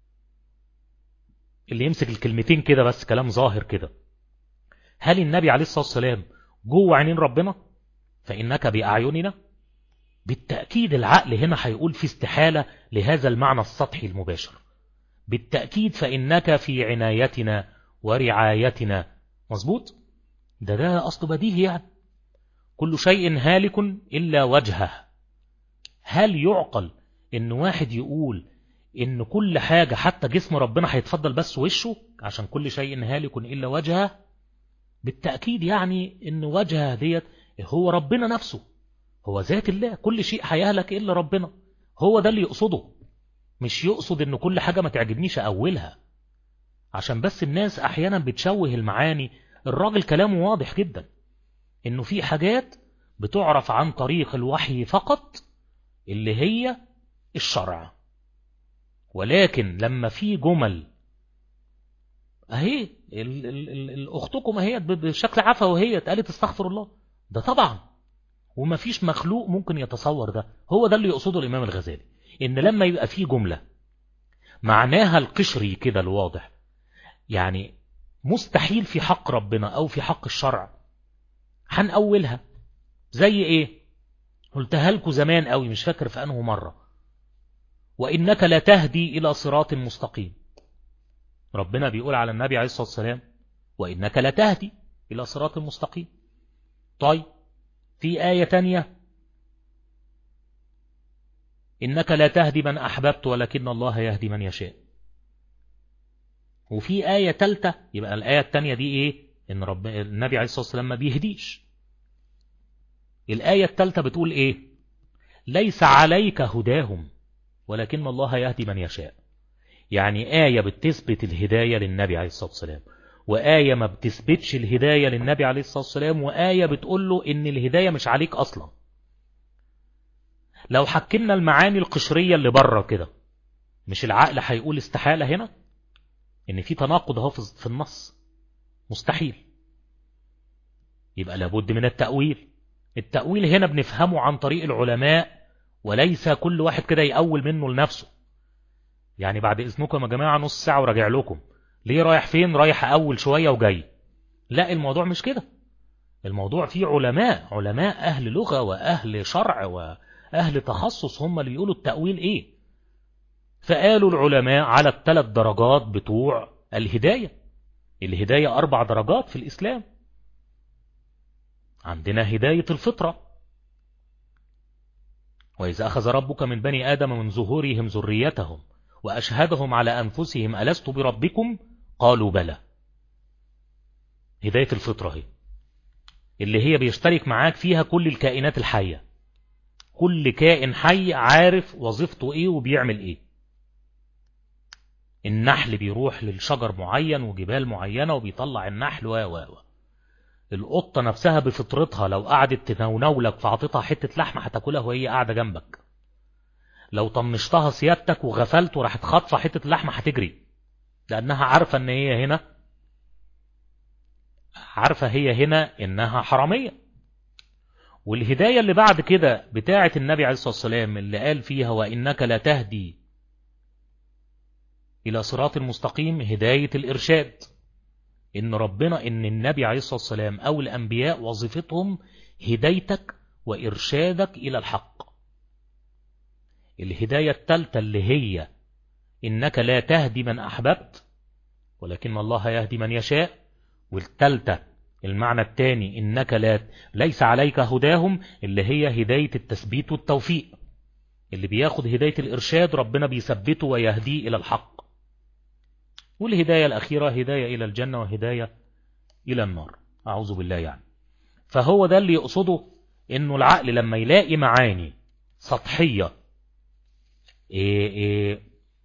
اللي يمسك الكلمتين كده بس كلام ظاهر كده، هل النبي عليه الصلاة والسلام جوه عينين ربنا فإنك بأعيننا؟ بالتأكيد العقل هنا هيقول في استحالة لهذا المعنى السطحي المباشر. بالتأكيد فإنك في عنايتنا ورعايتنا، مظبوط؟ ده ده أصل بديهي يعني. كل شيء هالك إلا وجهه. هل يعقل إن واحد يقول إن كل حاجة حتى جسم ربنا هيتفضل بس وشه عشان كل شيء هالك إلا وجهه؟ بالتأكيد يعني إن وجهه ديت هو ربنا نفسه، هو ذات الله، كل شيء هيهلك إلا ربنا. هو ده اللي يقصده، مش يقصد إن كل حاجة ما تعجبنيش أولها. عشان بس الناس أحيانا بتشوه المعاني. الراجل كلامه واضح جدا إنه في حاجات بتعرف عن طريق الوحي فقط اللي هي الشرع، ولكن لما في جمل اهي اختكم اهي بشكل عفوي وهي اتقالت استغفر الله، ده طبعا وما فيش مخلوق ممكن يتصور ده. هو ده اللي يقصده الإمام الغزالي، إن لما يبقى في جملة معناها القشري كده الواضح، يعني مستحيل في حق ربنا أو في حق الشرع، هنأولها. زي إيه؟ قلتها لكم زمان قوي، مش فاكر في أنه مرة، وإنك لا تهدي إلى صراط مستقيم. ربنا بيقول على النبي عليه الصلاة والسلام وإنك لا تهدي إلى صراط مستقيم. طيب في آية تانية إنك لا تهدي من أحببت ولكن الله يهدي من يشاء. وفي آية تالتة، يبقى الآية التانية دي إيه؟ إن رب النبي عليه الصلاة والسلام ما بيهديش. الآية التالتة بتقول إيه؟ ليس عليك هداهم ولكن الله يهدي من يشاء. يعني آية بتثبت الهداية للنبي عليه الصلاة والسلام، وآية ما بتثبتش الهداية للنبي عليه الصلاة والسلام، وآية بتقول له إن الهداية مش عليك أصلا. لو حكمنا المعاني القشرية اللي بره كده، مش العقل هيقول استحالة هنا؟ إن في تناقض اهو في النص، مستحيل. يبقى لابد من التأويل. التأويل هنا بنفهمه عن طريق العلماء وليس كل واحد كده يأول منه لنفسه. يعني بعد إذنكم يا جماعة نص ساعة وراجع لكم، ليه رايح فين؟ رايح أول شوية وجاي. لا، الموضوع مش كده. الموضوع فيه علماء علماء أهل لغة وأهل شرع وأهل تخصص هم اللي يقولوا التأويل إيه. فقالوا العلماء على الثلاث درجات بتوع الهداية. الهداية أربع درجات في الإسلام. عندنا هداية الفطرة، وإذا أخذ ربك من بني آدم من ظهورهم ذريتهم وأشهدهم على أنفسهم ألست بربكم قالوا بلى. هداية الفطرة هي اللي هي بيشترك معاك فيها كل الكائنات الحية. كل كائن حي عارف وظيفته ايه وبيعمل ايه. النحل بيروح للشجر معين وجبال معينة وبيطلع النحل و و القطة نفسها بفطرتها لو قعدت تنونولك فعطيتها حتة لحمة هتاكلها وهي قاعدة جنبك. لو طنشتها سيادتك وغفلت وراحت خاطفة حتة لحمة هتجري، لأنها عارفة ان هي هنا عارفة هي هنا انها حرامية. والهداية اللي بعد كده بتاعة النبي عليه الصلاة والسلام اللي قال فيها وإنك لا تهدي إلى صراط المستقيم، هداية الإرشاد. إن ربنا إن النبي عليه الصلاة والسلام أو الأنبياء وظيفتهم هدايتك وإرشادك إلى الحق. الهداية الثالثة اللي هي إنك لا تهدي من أحببت ولكن الله يهدي من يشاء. والثالثة المعنى الثاني إنك لا ليس عليك هداهم اللي هي هداية التثبيت والتوفيق. اللي بياخد هداية الإرشاد ربنا بيثبته ويهديه إلى الحق. والهداية الأخيرة هداية إلى الجنة وهداية إلى النار، أعوذ بالله يعني. فهو ده اللي يقصده إنه العقل لما يلاقي معاني سطحية إيه إيه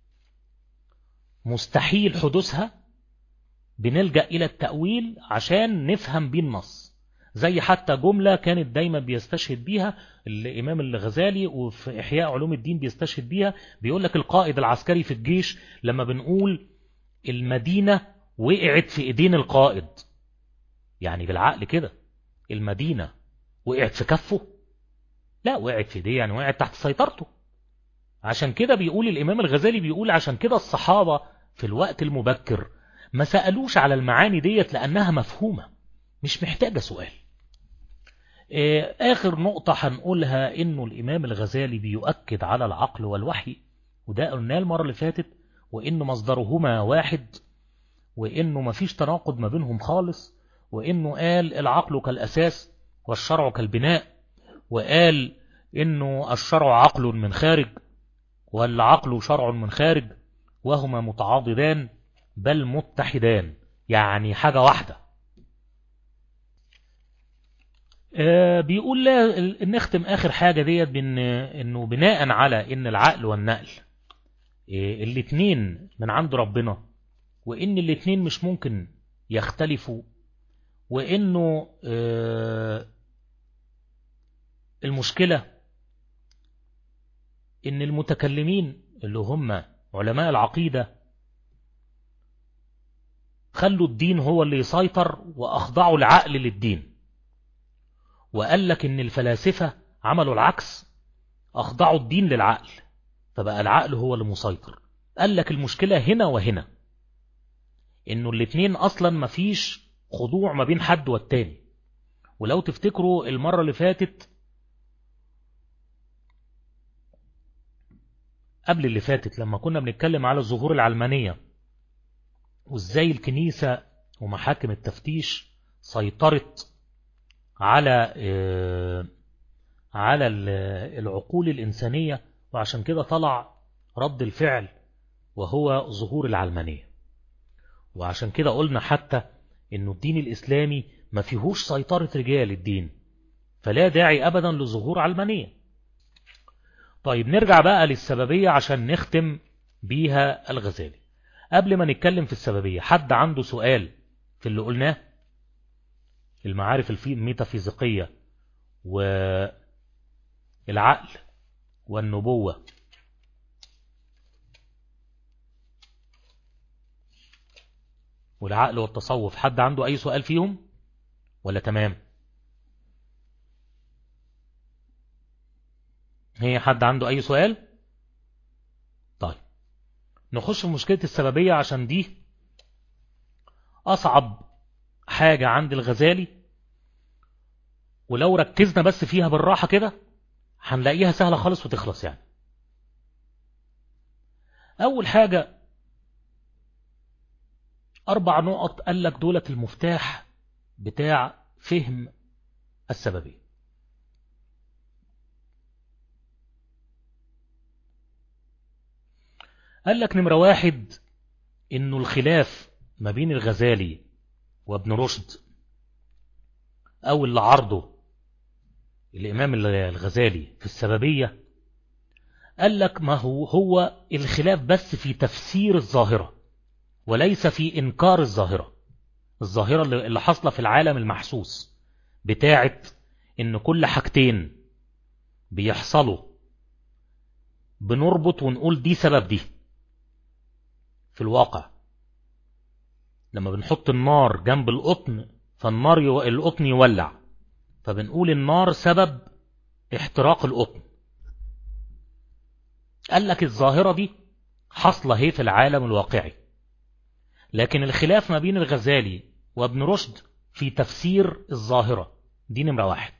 مستحيل حدوثها بنلجأ إلى التأويل عشان نفهم بيه النص. زي حتى جملة كانت دايما بيستشهد بيها الإمام الغزالي وفي إحياء علوم الدين بيستشهد بيها، بيقول لك القائد العسكري في الجيش لما بنقول المدينة وقعت في إيدين القائد، يعني بالعقل كده المدينة وقعت في كفه؟ لا، وقعت في إيديه يعني وقعت تحت سيطرته. عشان كده بيقول الإمام الغزالي بيقول عشان كده الصحابة في الوقت المبكر ما سألوش على المعاني ديت لأنها مفهومة مش محتاجة سؤال. آخر نقطة هنقولها إنه الإمام الغزالي بيؤكد على العقل والوحي، وده قلناه المرة اللي فاتت، وإنه مصدرهما واحد، وإنه مفيش تناقض ما بينهم خالص، وإنه قال العقل كالأساس والشرع كالبناء، وقال إنه الشرع عقل من خارج والعقل شرع من خارج وهما متعاضدان بل متحدان، يعني حاجة واحدة. آه بيقول لا نختم آخر حاجة ديت بأن إنه بناء على إن العقل والنقل آه الاتنين من عند ربنا، وإن الاتنين مش ممكن يختلفوا، وإنه آه المشكلة إن المتكلمين اللي هم علماء العقيدة خلوا الدين هو اللي يسيطر وأخضعوا العقل للدين، وقال لك إن الفلاسفة عملوا العكس، أخضعوا الدين للعقل فبقى العقل هو اللي مسيطر. قال لك المشكلة هنا وهنا، إنه الاتنين أصلا مفيش خضوع ما بين حد والتاني. ولو تفتكروا المرة اللي فاتت قبل اللي فاتت لما كنا بنتكلم على الظهور العلمانية وإزاي الكنيسة ومحاكم التفتيش سيطرت على على العقول الإنسانية، وعشان كده طلع رد الفعل وهو ظهور العلمانية. وعشان كده قلنا حتى إنه الدين الإسلامي ما فيهوش سيطرة رجال الدين، فلا داعي أبدا لظهور علمانية. طيب نرجع بقى للسببية عشان نختم بيها الغزالي. قبل ما نتكلم في السببية، حد عنده سؤال في اللي قلناه؟ المعارف الميتافيزيقية والعقل والنبوة والعقل والتصوف، حد عنده أي سؤال فيهم ولا تمام؟ هي حد عنده اي سؤال؟ طيب نخش في مشكلة السببية، عشان دي اصعب حاجة عند الغزالي، ولو ركزنا بس فيها بالراحة كده هنلاقيها سهلة خالص وتخلص. يعني اول حاجة اربع نقط قال لك دولة المفتاح بتاع فهم السببية. قال لك نمرة واحد انه الخلاف ما بين الغزالي وابن رشد، او اللي عرضه الامام الغزالي في السببية، قال لك ما هو هو الخلاف بس في تفسير الظاهرة وليس في انكار الظاهرة. الظاهرة اللي حصلة في العالم المحسوس بتاعت ان كل حاجتين بيحصلوا بنربط ونقول دي سبب دي. في الواقع لما بنحط النار جنب القطن فالنار يو... القطن يولع، فبنقول النار سبب احتراق القطن. قال لك الظاهرة دي حصلة هي في العالم الواقعي، لكن الخلاف ما بين الغزالي وابن رشد في تفسير الظاهرة. دي نمرة واحد.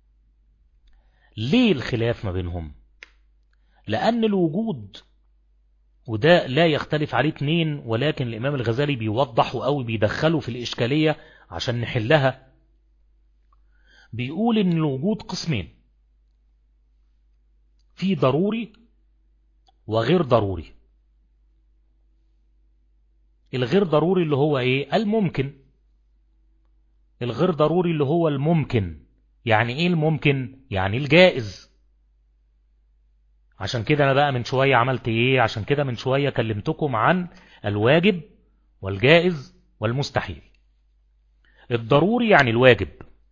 ليه الخلاف ما بينهم؟ لأن الوجود، وده لا يختلف عليه اتنين، ولكن الإمام الغزالي بيوضحه أو بيدخله في الإشكالية عشان نحلها. بيقول إن الوجود قسمين، في ضروري وغير ضروري. الغير ضروري اللي هو ايه؟ الممكن. الغير ضروري اللي هو الممكن. يعني ايه الممكن؟ يعني الجائز. عشان كده انا بقى من شوية عملت ايه؟ عشان كده من شوية كلمتكم عن الواجب والجائز والمستحيل. الضروري يعني الواجب،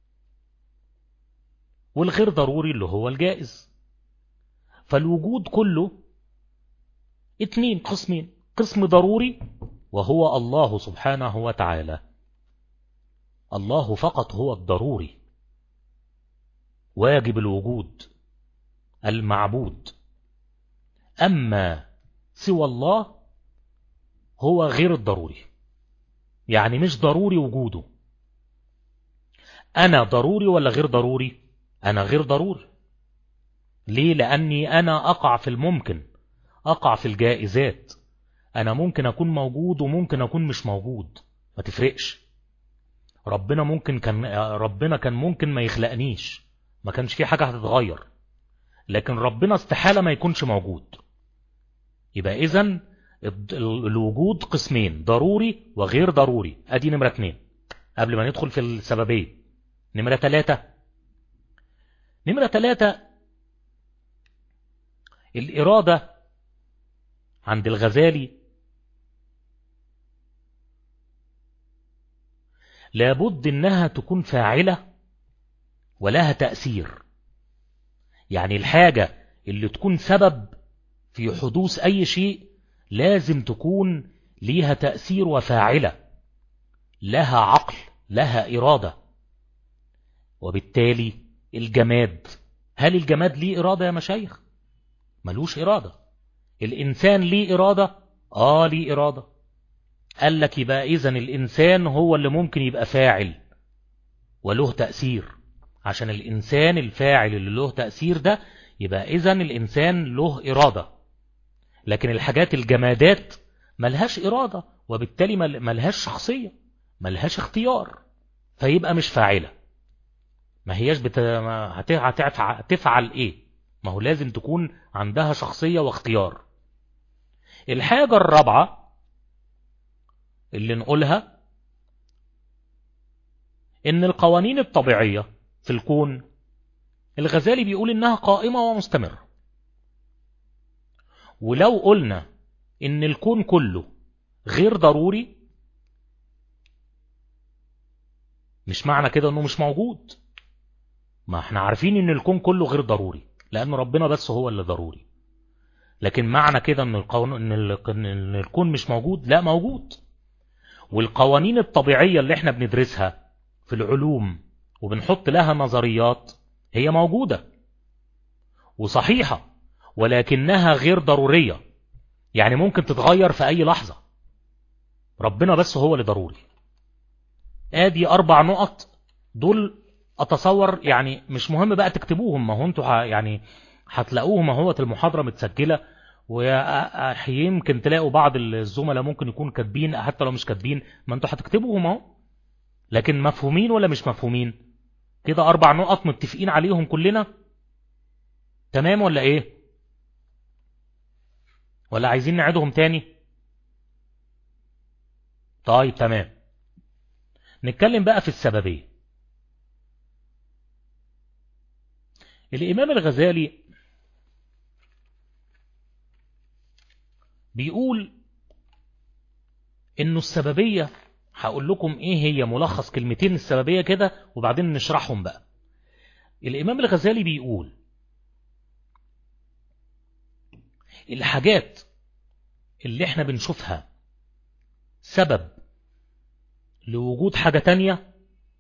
والغير ضروري اللي هو الجائز. فالوجود كله اتنين قسمين، قسم ضروري وهو الله سبحانه وتعالى. الله فقط هو الضروري، واجب الوجود المعبود. أما سوى الله هو غير الضروري، يعني مش ضروري وجوده. أنا ضروري ولا غير ضروري؟ أنا غير ضروري. ليه؟ لأني أنا أقع في الممكن، أقع في الجائزات. أنا ممكن أكون موجود وممكن أكون مش موجود، ما تفرقش. ربنا ممكن كان ربنا كان ممكن ما يخلقنيش، ما كانش في حاجة هتتغير، لكن ربنا استحالة ما يكونش موجود. يبقى إذن الوجود قسمين، ضروري وغير ضروري. ادي نمرة اتنين قبل ما ندخل في السببية. نمرة تلاتة نمرة تلاتة الإرادة عند الغزالي لابد انها تكون فاعلة ولها تأثير. يعني الحاجة اللي تكون سبب في حدوث اي شيء لازم تكون ليها تأثير وفاعلة، لها عقل، لها إرادة. وبالتالي الجماد، هل الجماد ليه إرادة يا مشايخ؟ ملوش إرادة. الإنسان ليه إرادة؟ آه ليه إرادة. قال لك يبقى إذن الإنسان هو اللي ممكن يبقى فاعل وله تأثير. عشان الإنسان الفاعل اللي له تأثير ده يبقى إذن الإنسان له إرادة. لكن الحاجات الجمادات ملهاش إرادة، وبالتالي ملهاش شخصية، ملهاش اختيار، فيبقى مش فاعلة. ما هياش بت... هتفعل ايه؟ ما هو لازم تكون عندها شخصية واختيار. الحاجة الرابعة اللي نقولها ان القوانين الطبيعية في الكون الغزالي بيقول انها قائمة ومستمرة. ولو قلنا ان الكون كله غير ضروري، مش معنى كده انه مش موجود. ما احنا عارفين ان الكون كله غير ضروري لان ربنا بس هو اللي ضروري. لكن معنى كده ان القانون ان الكون مش موجود؟ لا، موجود. والقوانين الطبيعية اللي احنا بندرسها في العلوم وبنحط لها نظريات هي موجودة. وصحيحة، ولكنها غير ضرورية، يعني ممكن تتغير في أي لحظة، ربنا بس هو اللي ضروري. ادي أربع نقط دول أتصور يعني مش مهم بقى تكتبوهم، ما هو انتوا يعني هتلاقوهم، ما هو المحاضرة متسجلة، ويمكن تلاقوا بعض الزملاء ممكن يكون كاتبين، حتى لو مش كاتبين ما انتوا هتكتبوهم اهو. لكن مفهومين ولا مش مفهومين؟ كده أربع نقط متفقين عليهم كلنا، تمام ولا ايه؟ ولا عايزين نعيدهم تاني؟ طيب تمام. نتكلم بقى في السببية. الإمام الغزالي بيقول إنه السببية، هقول لكم إيه هي ملخص كلمتين السببية كده وبعدين نشرحهم بقى. الإمام الغزالي بيقول الحاجات اللي احنا بنشوفها سبب لوجود حاجة تانية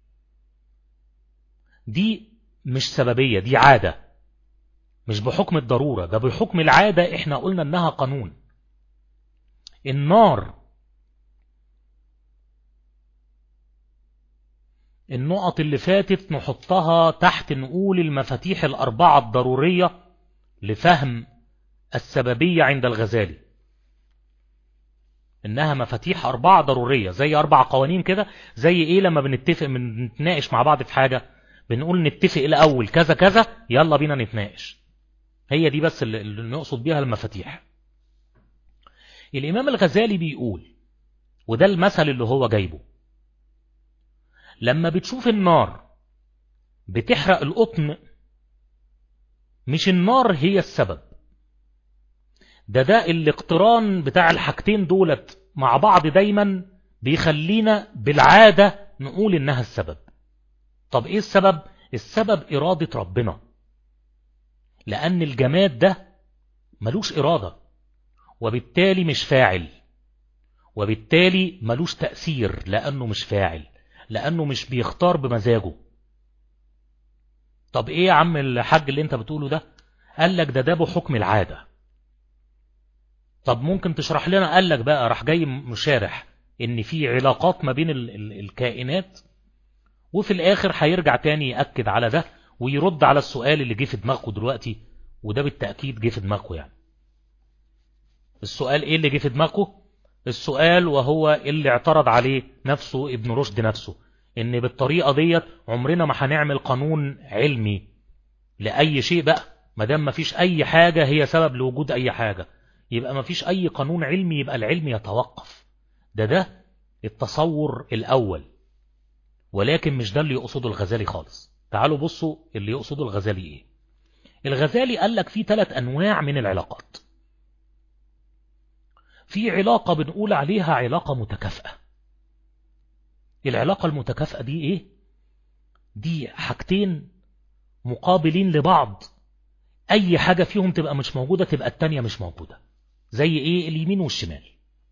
دي مش سببية، دي عادة، مش بحكم الضرورة، ده بحكم العادة. احنا قلنا انها قانون. النار، النقط اللي فاتت نحطها تحت، نقول المفاتيح الأربعة الضرورية لفهم السببية عند الغزالي، إنها مفاتيح أربعة ضرورية زي أربع قوانين كده. زي إيه؟ لما بنتفق بنتناقش مع بعض في حاجة بنقول نتفق الأول كذا كذا يلا بينا نتناقش. هي دي بس اللي نقصد بيها المفاتيح. الإمام الغزالي بيقول، وده المثل اللي هو جايبه، لما بتشوف النار بتحرق القطن مش النار هي السبب، ده ده الاقتران بتاع الحاجتين دولت مع بعض دايما بيخلينا بالعادة نقول انها السبب. طب ايه السبب؟ السبب إرادة ربنا، لأن الجماد ده ملوش إرادة، وبالتالي مش فاعل، وبالتالي ملوش تأثير لأنه مش فاعل، لأنه مش بيختار بمزاجه. طب ايه يا عم الحاج اللي انت بتقوله ده؟ قال لك ده ده بحكم العادة. طب ممكن تشرح لنا؟ قال لك بقى، راح جاي مشارح ان في علاقات ما بين ال ال الكائنات، وفي الاخر هيرجع تاني يأكد على ده ويرد على السؤال اللي جه في دماغه دلوقتي، وده بالتأكيد جه في دماغه. يعني السؤال ايه اللي جه في دماغه؟ السؤال وهو اللي اعترض عليه نفسه ابن رشد نفسه، ان بالطريقة ديت عمرنا ما هنعمل قانون علمي لأي شيء بقى، ما دام ما فيش اي حاجة هي سبب لوجود اي حاجة يبقى ما فيش اي قانون علمي، يبقى العلم يتوقف. ده ده التصور الاول، ولكن مش ده اللي يقصده الغزالي خالص. تعالوا بصوا اللي يقصده الغزالي ايه. الغزالي قال لك في ثلاث انواع من العلاقات. في علاقة بنقول عليها علاقة متكافئة. العلاقة المتكافئة دي ايه؟ دي حاجتين مقابلين لبعض، اي حاجة فيهم تبقى مش موجودة تبقى التانية مش موجودة. زي ايه؟ اليمين والشمال.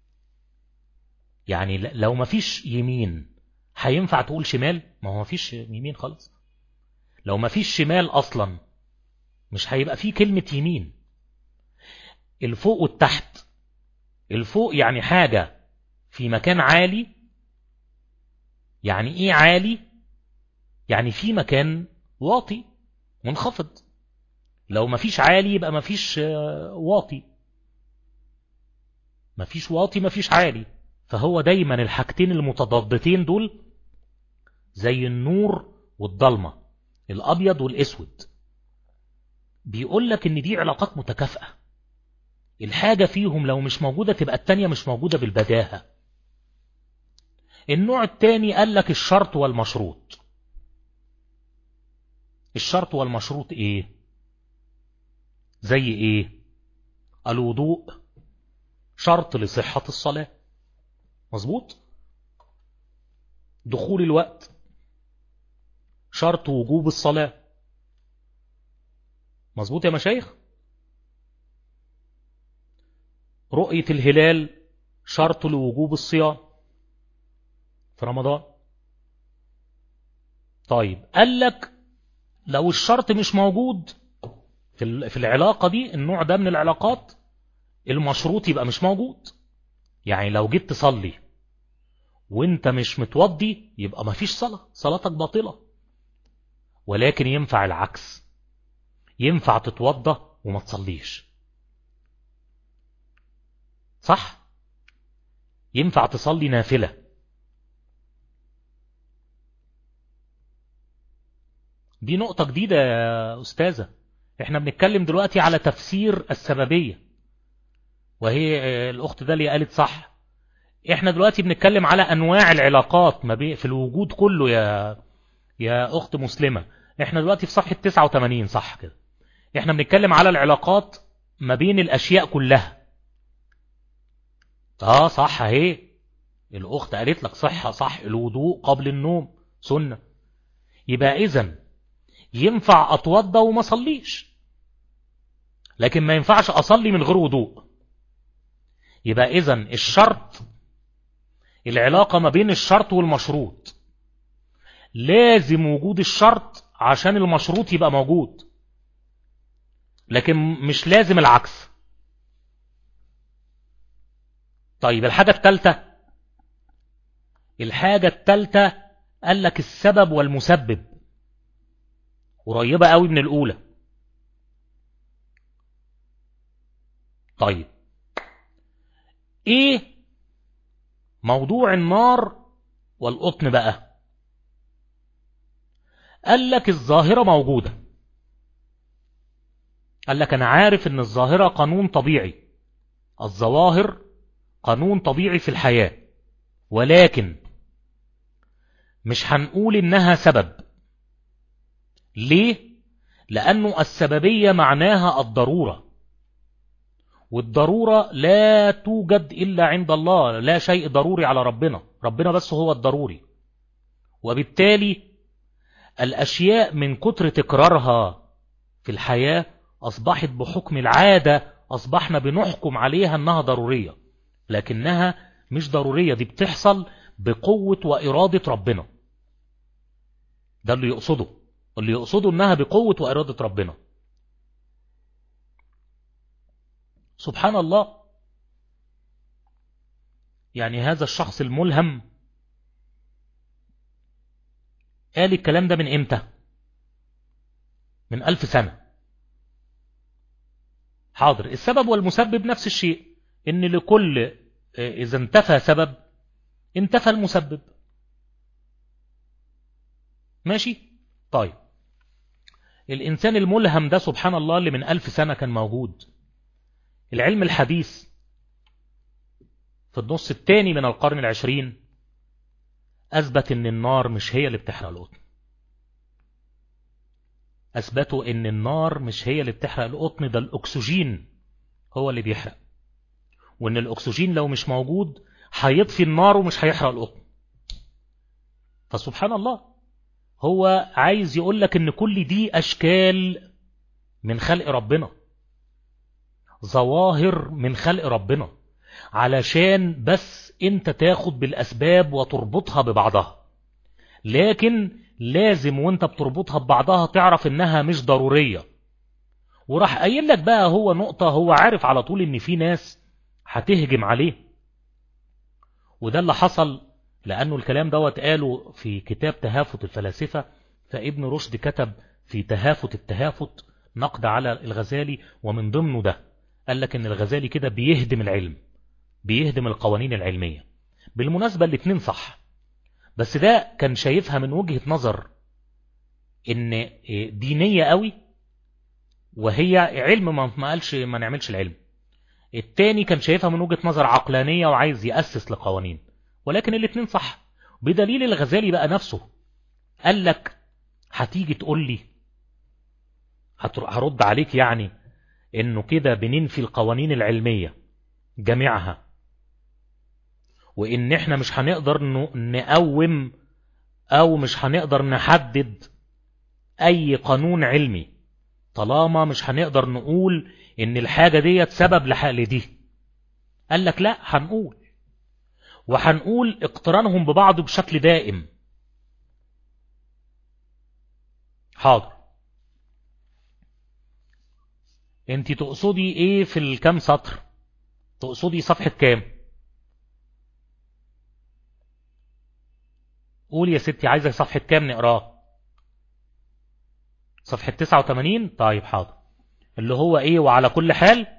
يعني لو ما فيش يمين هينفع تقول شمال؟ ما هو ما فيش يمين خالص. لو ما فيش شمال اصلا مش هيبقى فيه كلمة يمين. الفوق والتحت، الفوق يعني حاجة في مكان عالي. يعني ايه عالي؟ يعني في مكان واطي منخفض. لو ما فيش عالي يبقى ما فيش واطي، ما فيش واطي ما فيش عالي. فهو دايما الحاجتين المتضادتين دول زي النور والضلمة، الأبيض والأسود. بيقول لك ان دي علاقات متكافئة، الحاجة فيهم لو مش موجودة تبقى التانية مش موجودة بالبداهة. النوع التاني قال لك الشرط والمشروط. الشرط والمشروط ايه؟ زي ايه؟ الوضوء شرط لصحة الصلاة، مظبوط. دخول الوقت شرط وجوب الصلاة، مظبوط يا مشايخ. رؤية الهلال شرط لوجوب الصيام في رمضان. طيب قال لك لو الشرط مش موجود في في العلاقة دي النوع ده من العلاقات المشروط يبقى مش موجود. يعني لو جيت تصلي وانت مش متوضي يبقى ما فيش صلاة، صلاتك باطلة. ولكن ينفع العكس، ينفع تتوضى وما تصليش، صح؟ ينفع تصلي نافلة. دي نقطة جديدة يا أستاذة. احنا بنتكلم دلوقتي على تفسير السببية، وهي الأخت ده اللي قالت صح. احنا دلوقتي بنتكلم على أنواع العلاقات ما بين في الوجود كله يا يا أخت مسلمة. احنا دلوقتي في صفحة تسعة وثمانين، صح كده؟ احنا بنتكلم على العلاقات ما بين الأشياء كلها. اه صح اهي، الأخت قالت لك صح صح، الوضوء قبل النوم سنة. يبقى إذن ينفع أتوضى وما صليش، لكن ما ينفعش أصلي من غير وضوء. يبقى إذن الشرط، العلاقة ما بين الشرط والمشروط، لازم وجود الشرط عشان المشروط يبقى موجود، لكن مش لازم العكس. طيب الحاجة الثالثة، الحاجة الثالثة قال لك السبب والمسبب، قريبة قوي من الأولى. طيب ايه موضوع النار والقطن بقى؟ قال لك الظاهرة موجودة. قال لك انا عارف ان الظاهرة قانون طبيعي، الظواهر قانون طبيعي في الحياة، ولكن مش هنقول انها سبب. ليه؟ لانه السببية معناها الضرورة، والضرورة لا توجد الا عند الله، لا شيء ضروري على ربنا، ربنا بس هو الضروري. وبالتالي الاشياء من كتر تكرارها في الحياة اصبحت بحكم العادة، اصبحنا بنحكم عليها انها ضرورية، لكنها مش ضرورية. دي بتحصل بقوة وإرادة ربنا. ده اللي يقصده، اللي يقصده انها بقوة وإرادة ربنا. سبحان الله. يعني هذا الشخص الملهم قال الكلام ده من امتى؟ من ألف سنة. حاضر، السبب والمسبب نفس الشيء، ان لكل اذا انتفى سبب انتفى المسبب. ماشي. طيب الإنسان الملهم ده سبحان الله اللي من ألف سنة كان موجود، العلم الحديث في النص الثاني من القرن العشرين أثبت إن النار مش هي اللي بتحرق القطن. أثبتوا إن النار مش هي اللي بتحرق القطن، ده الأكسجين هو اللي بيحرق، وإن الأكسجين لو مش موجود هيطفي النار ومش هيحرق القطن. فسبحان الله، هو عايز يقول لك إن كل دي أشكال من خلق ربنا، ظواهر من خلق ربنا، علشان بس انت تاخد بالأسباب وتربطها ببعضها. لكن لازم وانت بتربطها ببعضها تعرف انها مش ضرورية. وراح قايل لك بقى هو نقطة، هو عارف على طول ان في ناس هتهجم عليه، وده اللي حصل، لأنه الكلام دوت قاله في كتاب تهافت الفلاسفة. فابن رشد كتب في تهافت التهافت نقد على الغزالي، ومن ضمنه ده قال لك ان الغزالي كده بيهدم العلم، بيهدم القوانين العلمية. بالمناسبة الاثنين صح، بس ده كان شايفها من وجهة نظر ان دينية قوي، وهي علم ما قالش ما نعملش العلم. التاني كان شايفها من وجهة نظر عقلانية وعايز يأسس لقوانين، ولكن الاثنين صح. بدليل الغزالي بقى نفسه قال لك هتيجي تقول لي، هرد عليك يعني انه كده بننفي القوانين العلمية جميعها، وان احنا مش هنقدر نقوم او مش هنقدر نحدد اي قانون علمي طالما مش هنقدر نقول ان الحاجة دي سبب لحل دي. قال لك لا، هنقول، وهنقول اقترانهم ببعض بشكل دائم. حاضر. انت تقصدي ايه في الكام سطر؟ تقصدي صفحة كام؟ قول يا ستي، عايزة صفحة كام نقراه؟ صفحة تسعة وثمانين. طيب حاضر. اللي هو ايه وعلى كل حال؟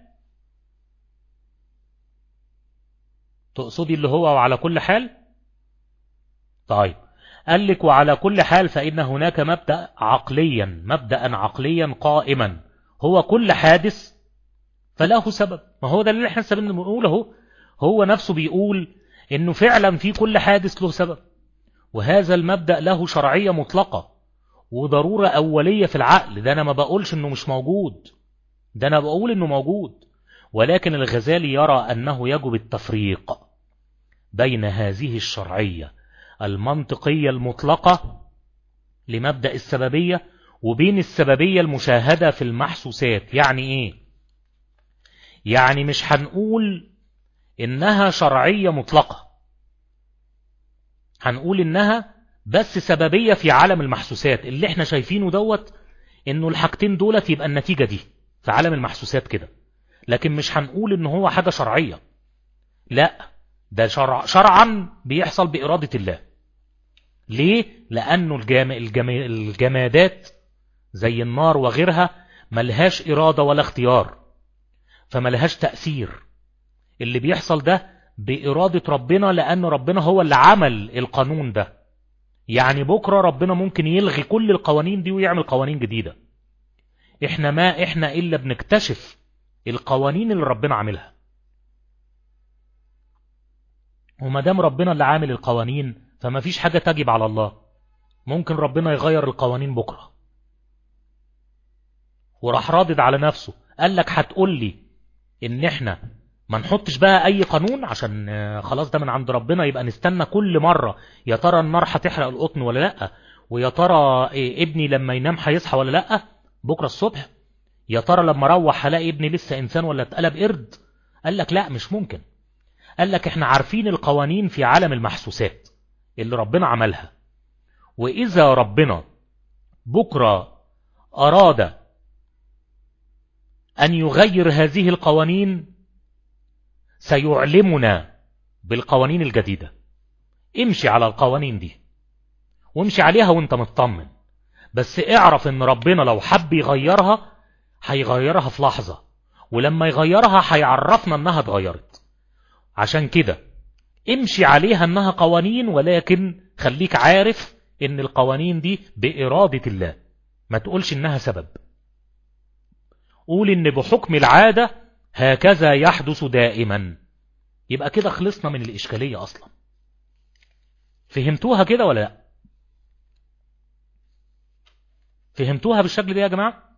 تقصدي اللي هو وعلى كل حال؟ طيب قال لك وعلى كل حال فإن هناك مبدأ عقليا مبدأ عقليا قائما، هو كل حادث فله سبب. ما هو ده اللي احنا سبب بنقوله. هو نفسه بيقول انه فعلا في كل حادث له سبب، وهذا المبدأ له شرعية مطلقة وضرورة أولية في العقل. ده أنا ما بقولش انه مش موجود، ده أنا بقول انه موجود، ولكن الغزالي يرى أنه يجب التفريق بين هذه الشرعية المنطقية المطلقة لمبدأ السببية وبين السببية المشاهدة في المحسوسات. يعني ايه؟ يعني مش هنقول انها شرعية مطلقة، هنقول انها بس سببية في عالم المحسوسات اللي احنا شايفينه دوت، انه الحاجتين دولت يبقى النتيجة دي في عالم المحسوسات كده. لكن مش هنقول ان هو حاجة شرعية، لا، ده شرع شرعا بيحصل بإرادة الله. ليه؟ لأنه الجام... الجام... الجمادات زي النار وغيرها ملهاش إرادة ولا اختيار، فملهاش تأثير. اللي بيحصل ده بإرادة ربنا، لأن ربنا هو اللي عمل القانون ده. يعني بكرة ربنا ممكن يلغي كل القوانين دي ويعمل قوانين جديدة. احنا ما احنا إلا بنكتشف القوانين اللي ربنا عاملها. وما دام ربنا اللي عامل القوانين فما فيش حاجة تجب على الله. ممكن ربنا يغير القوانين بكرة، وراح رادد على نفسه قال لك هتقول لي ان احنا ما نحطش بقى اي قانون عشان خلاص ده من عند ربنا، يبقى نستنى كل مرة يا ترى النار هتحرق القطن ولا لا، ويا ترى إيه ابني لما ينام هيصحى ولا لا بكرة الصبح، يا ترى لما اروح هلاقي ابني لسه انسان ولا اتقلب قرد. قال لك لا، مش ممكن. قال لك احنا عارفين القوانين في عالم المحسوسات اللي ربنا عملها، واذا ربنا بكرة اراد ان يغير هذه القوانين سيعلمنا بالقوانين الجديدة. امشي على القوانين دي وامشي عليها وانت مطمن، بس اعرف ان ربنا لو حب يغيرها هيغيرها في لحظة، ولما يغيرها هيعرفنا انها اتغيرت. عشان كده امشي عليها انها قوانين، ولكن خليك عارف ان القوانين دي بإرادة الله، ما تقولش انها سبب. قول ان بحكم العادة هكذا يحدث دائما. يبقى كده خلصنا من الإشكالية أصلا. فهمتوها كده ولا لا؟ فهمتوها بالشكل ده يا جماعة؟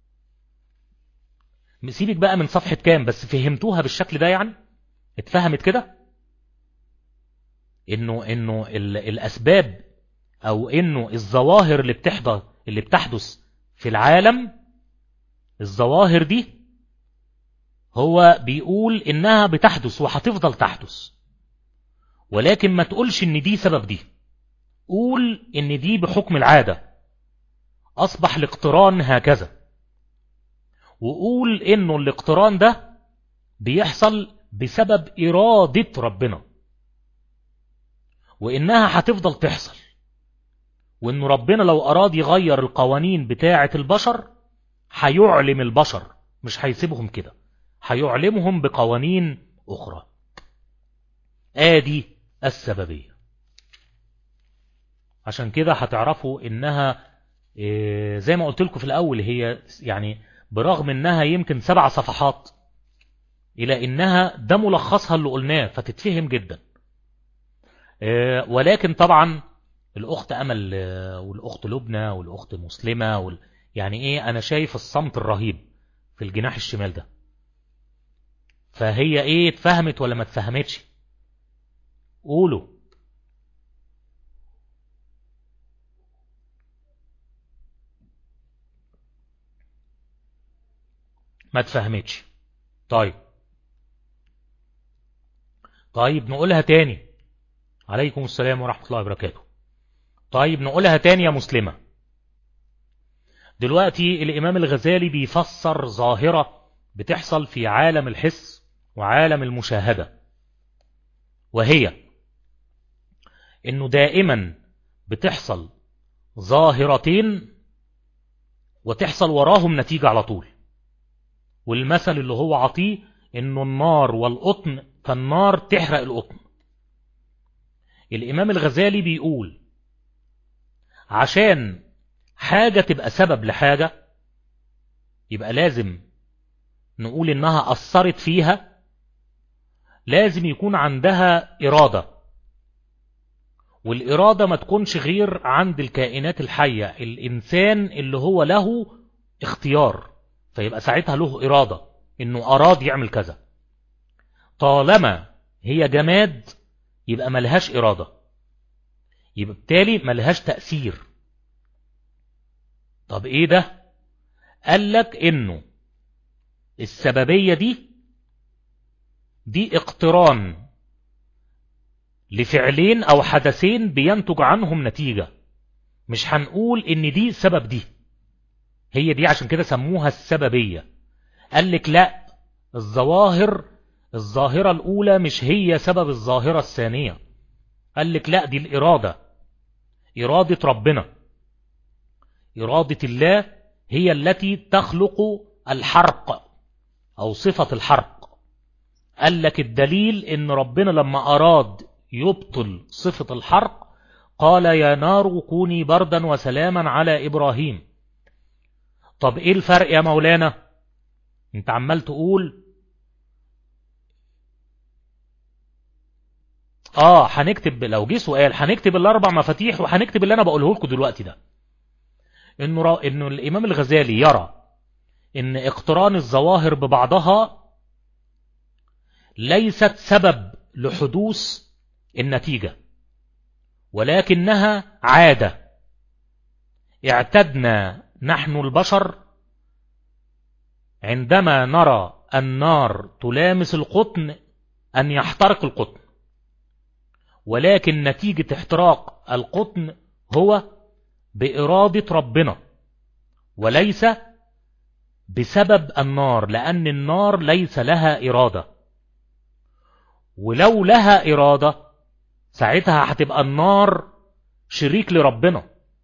سيبك بقى من صفحة كام، بس فهمتوها بالشكل ده يعني؟ اتفهمت كده؟ انه انه الأسباب او انه الظواهر اللي بتحدث اللي بتحدث في العالم، الظواهر دي هو بيقول انها بتحدث وهتفضل تحدث، ولكن ما تقولش ان دي سبب دي. قول ان دي بحكم العادة اصبح الاقتران هكذا، وقول انه الاقتران ده بيحصل بسبب ارادة ربنا، وانها هتفضل تحصل، وانه ربنا لو اراد يغير القوانين بتاعة البشر هيعلم البشر، مش هيسيبهم كده، هيعلمهم بقوانين اخرى. ادي السببية. عشان كده هتعرفوا انها إيه زي ما قلت لكم في الاول، هي يعني برغم انها يمكن سبع صفحات الى انها ده ملخصها اللي قلناه فتتفهم جدا. إيه ولكن طبعا الاخت امل والاخت لبنى والاخت مسلمة وال... يعني ايه، انا شايف الصمت الرهيب في الجناح الشمال ده. فهي ايه، اتفهمت ولا ما اتفهمتش؟ قولوا. ما اتفهمتش. طيب طيب نقولها تاني. عليكم السلام ورحمة الله وبركاته. طيب نقولها تاني يا مسلمة. دلوقتي الإمام الغزالي بيفسر ظاهرة بتحصل في عالم الحس وعالم المشاهدة، وهي انه دائما بتحصل ظاهرتين وتحصل وراهم نتيجة على طول. والمثل اللي هو عطيه انه النار والقطن، فالنار تحرق القطن. الامام الغزالي بيقول عشان حاجة تبقى سبب لحاجة يبقى لازم نقول انها اثرت فيها، لازم يكون عندها ارادة، والارادة ما تكونش غير عند الكائنات الحية، الانسان اللي هو له اختيار، فيبقى ساعتها له ارادة انه اراد يعمل كذا. طالما هي جماد يبقى ملهاش ارادة، يبقى بالتالي ملهاش تأثير. طب ايه ده؟ قالك انه السببية دي دي اقتران لفعلين او حدثين بينتج عنهم نتيجة، مش هنقول ان دي سبب دي، هي دي عشان كده سموها السببية. قالك لا، الظواهر الظاهرة الاولى مش هي سبب الظاهرة الثانية. قالك لا، دي الارادة، ارادة ربنا، ارادة الله هي التي تخلق الحرق او صفة الحرق. قالك الدليل ان ربنا لما اراد يبطل صفة الحرق قال يا نار كوني بردا وسلاما على إبراهيم. طب ايه الفرق يا مولانا؟ انت عمال تقول اه هنكتب، لو جه سؤال هنكتب الاربع مفاتيح وهنكتب اللي انا بقوله لكم دلوقتي ده، انه را... انه الامام الغزالي يرى ان اقتران الظواهر ببعضها ليست سبب لحدوث النتيجة، ولكنها عادة اعتدنا نحن البشر عندما نرى النار تلامس القطن أن يحترق القطن، ولكن نتيجة احتراق القطن هو بإرادة ربنا وليس بسبب النار، لأن النار ليس لها إرادة، ولو لها إرادة ساعتها هتبقى النار شريك لربنا،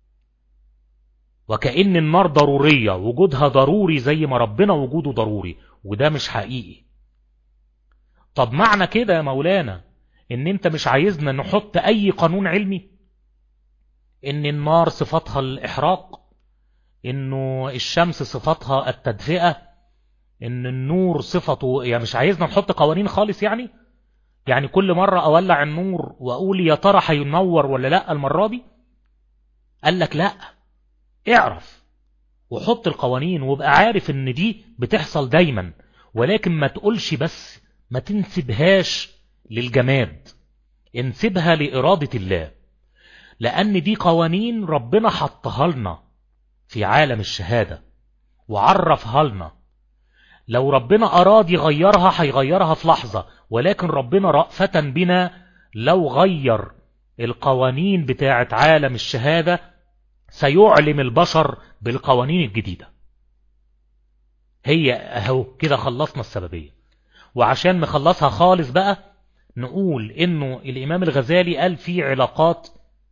وكأن النار ضرورية، وجودها ضروري زي ما ربنا وجوده ضروري، وده مش حقيقي. طب معنى كده يا مولانا ان انت مش عايزنا نحط اي قانون علمي ان النار صفتها الاحراق، انه الشمس صفتها التدفئة، ان النور صفته، يعني مش عايزنا نحط قوانين خالص؟ يعني يعني كل مرة اولع النور واقول يا ترى هينور ولا لا المرة دي؟ قال لك لا، اعرف وحط القوانين وابقى عارف ان دي بتحصل دايما، ولكن ما تقولش بس، ما تنسبهاش للجماد، انسبها لإرادة الله، لأن دي قوانين ربنا حطها لنا في عالم الشهادة وعرفها لنا. لو ربنا أراد يغيرها هيغيرها في لحظة، ولكن ربنا رأفة بنا لو غير القوانين بتاعة عالم الشهادة سيعلم البشر بالقوانين الجديدة. هي اهو كده خلصنا السببية. وعشان نخلصها خالص بقى نقول انه الامام الغزالي قال في علاقات،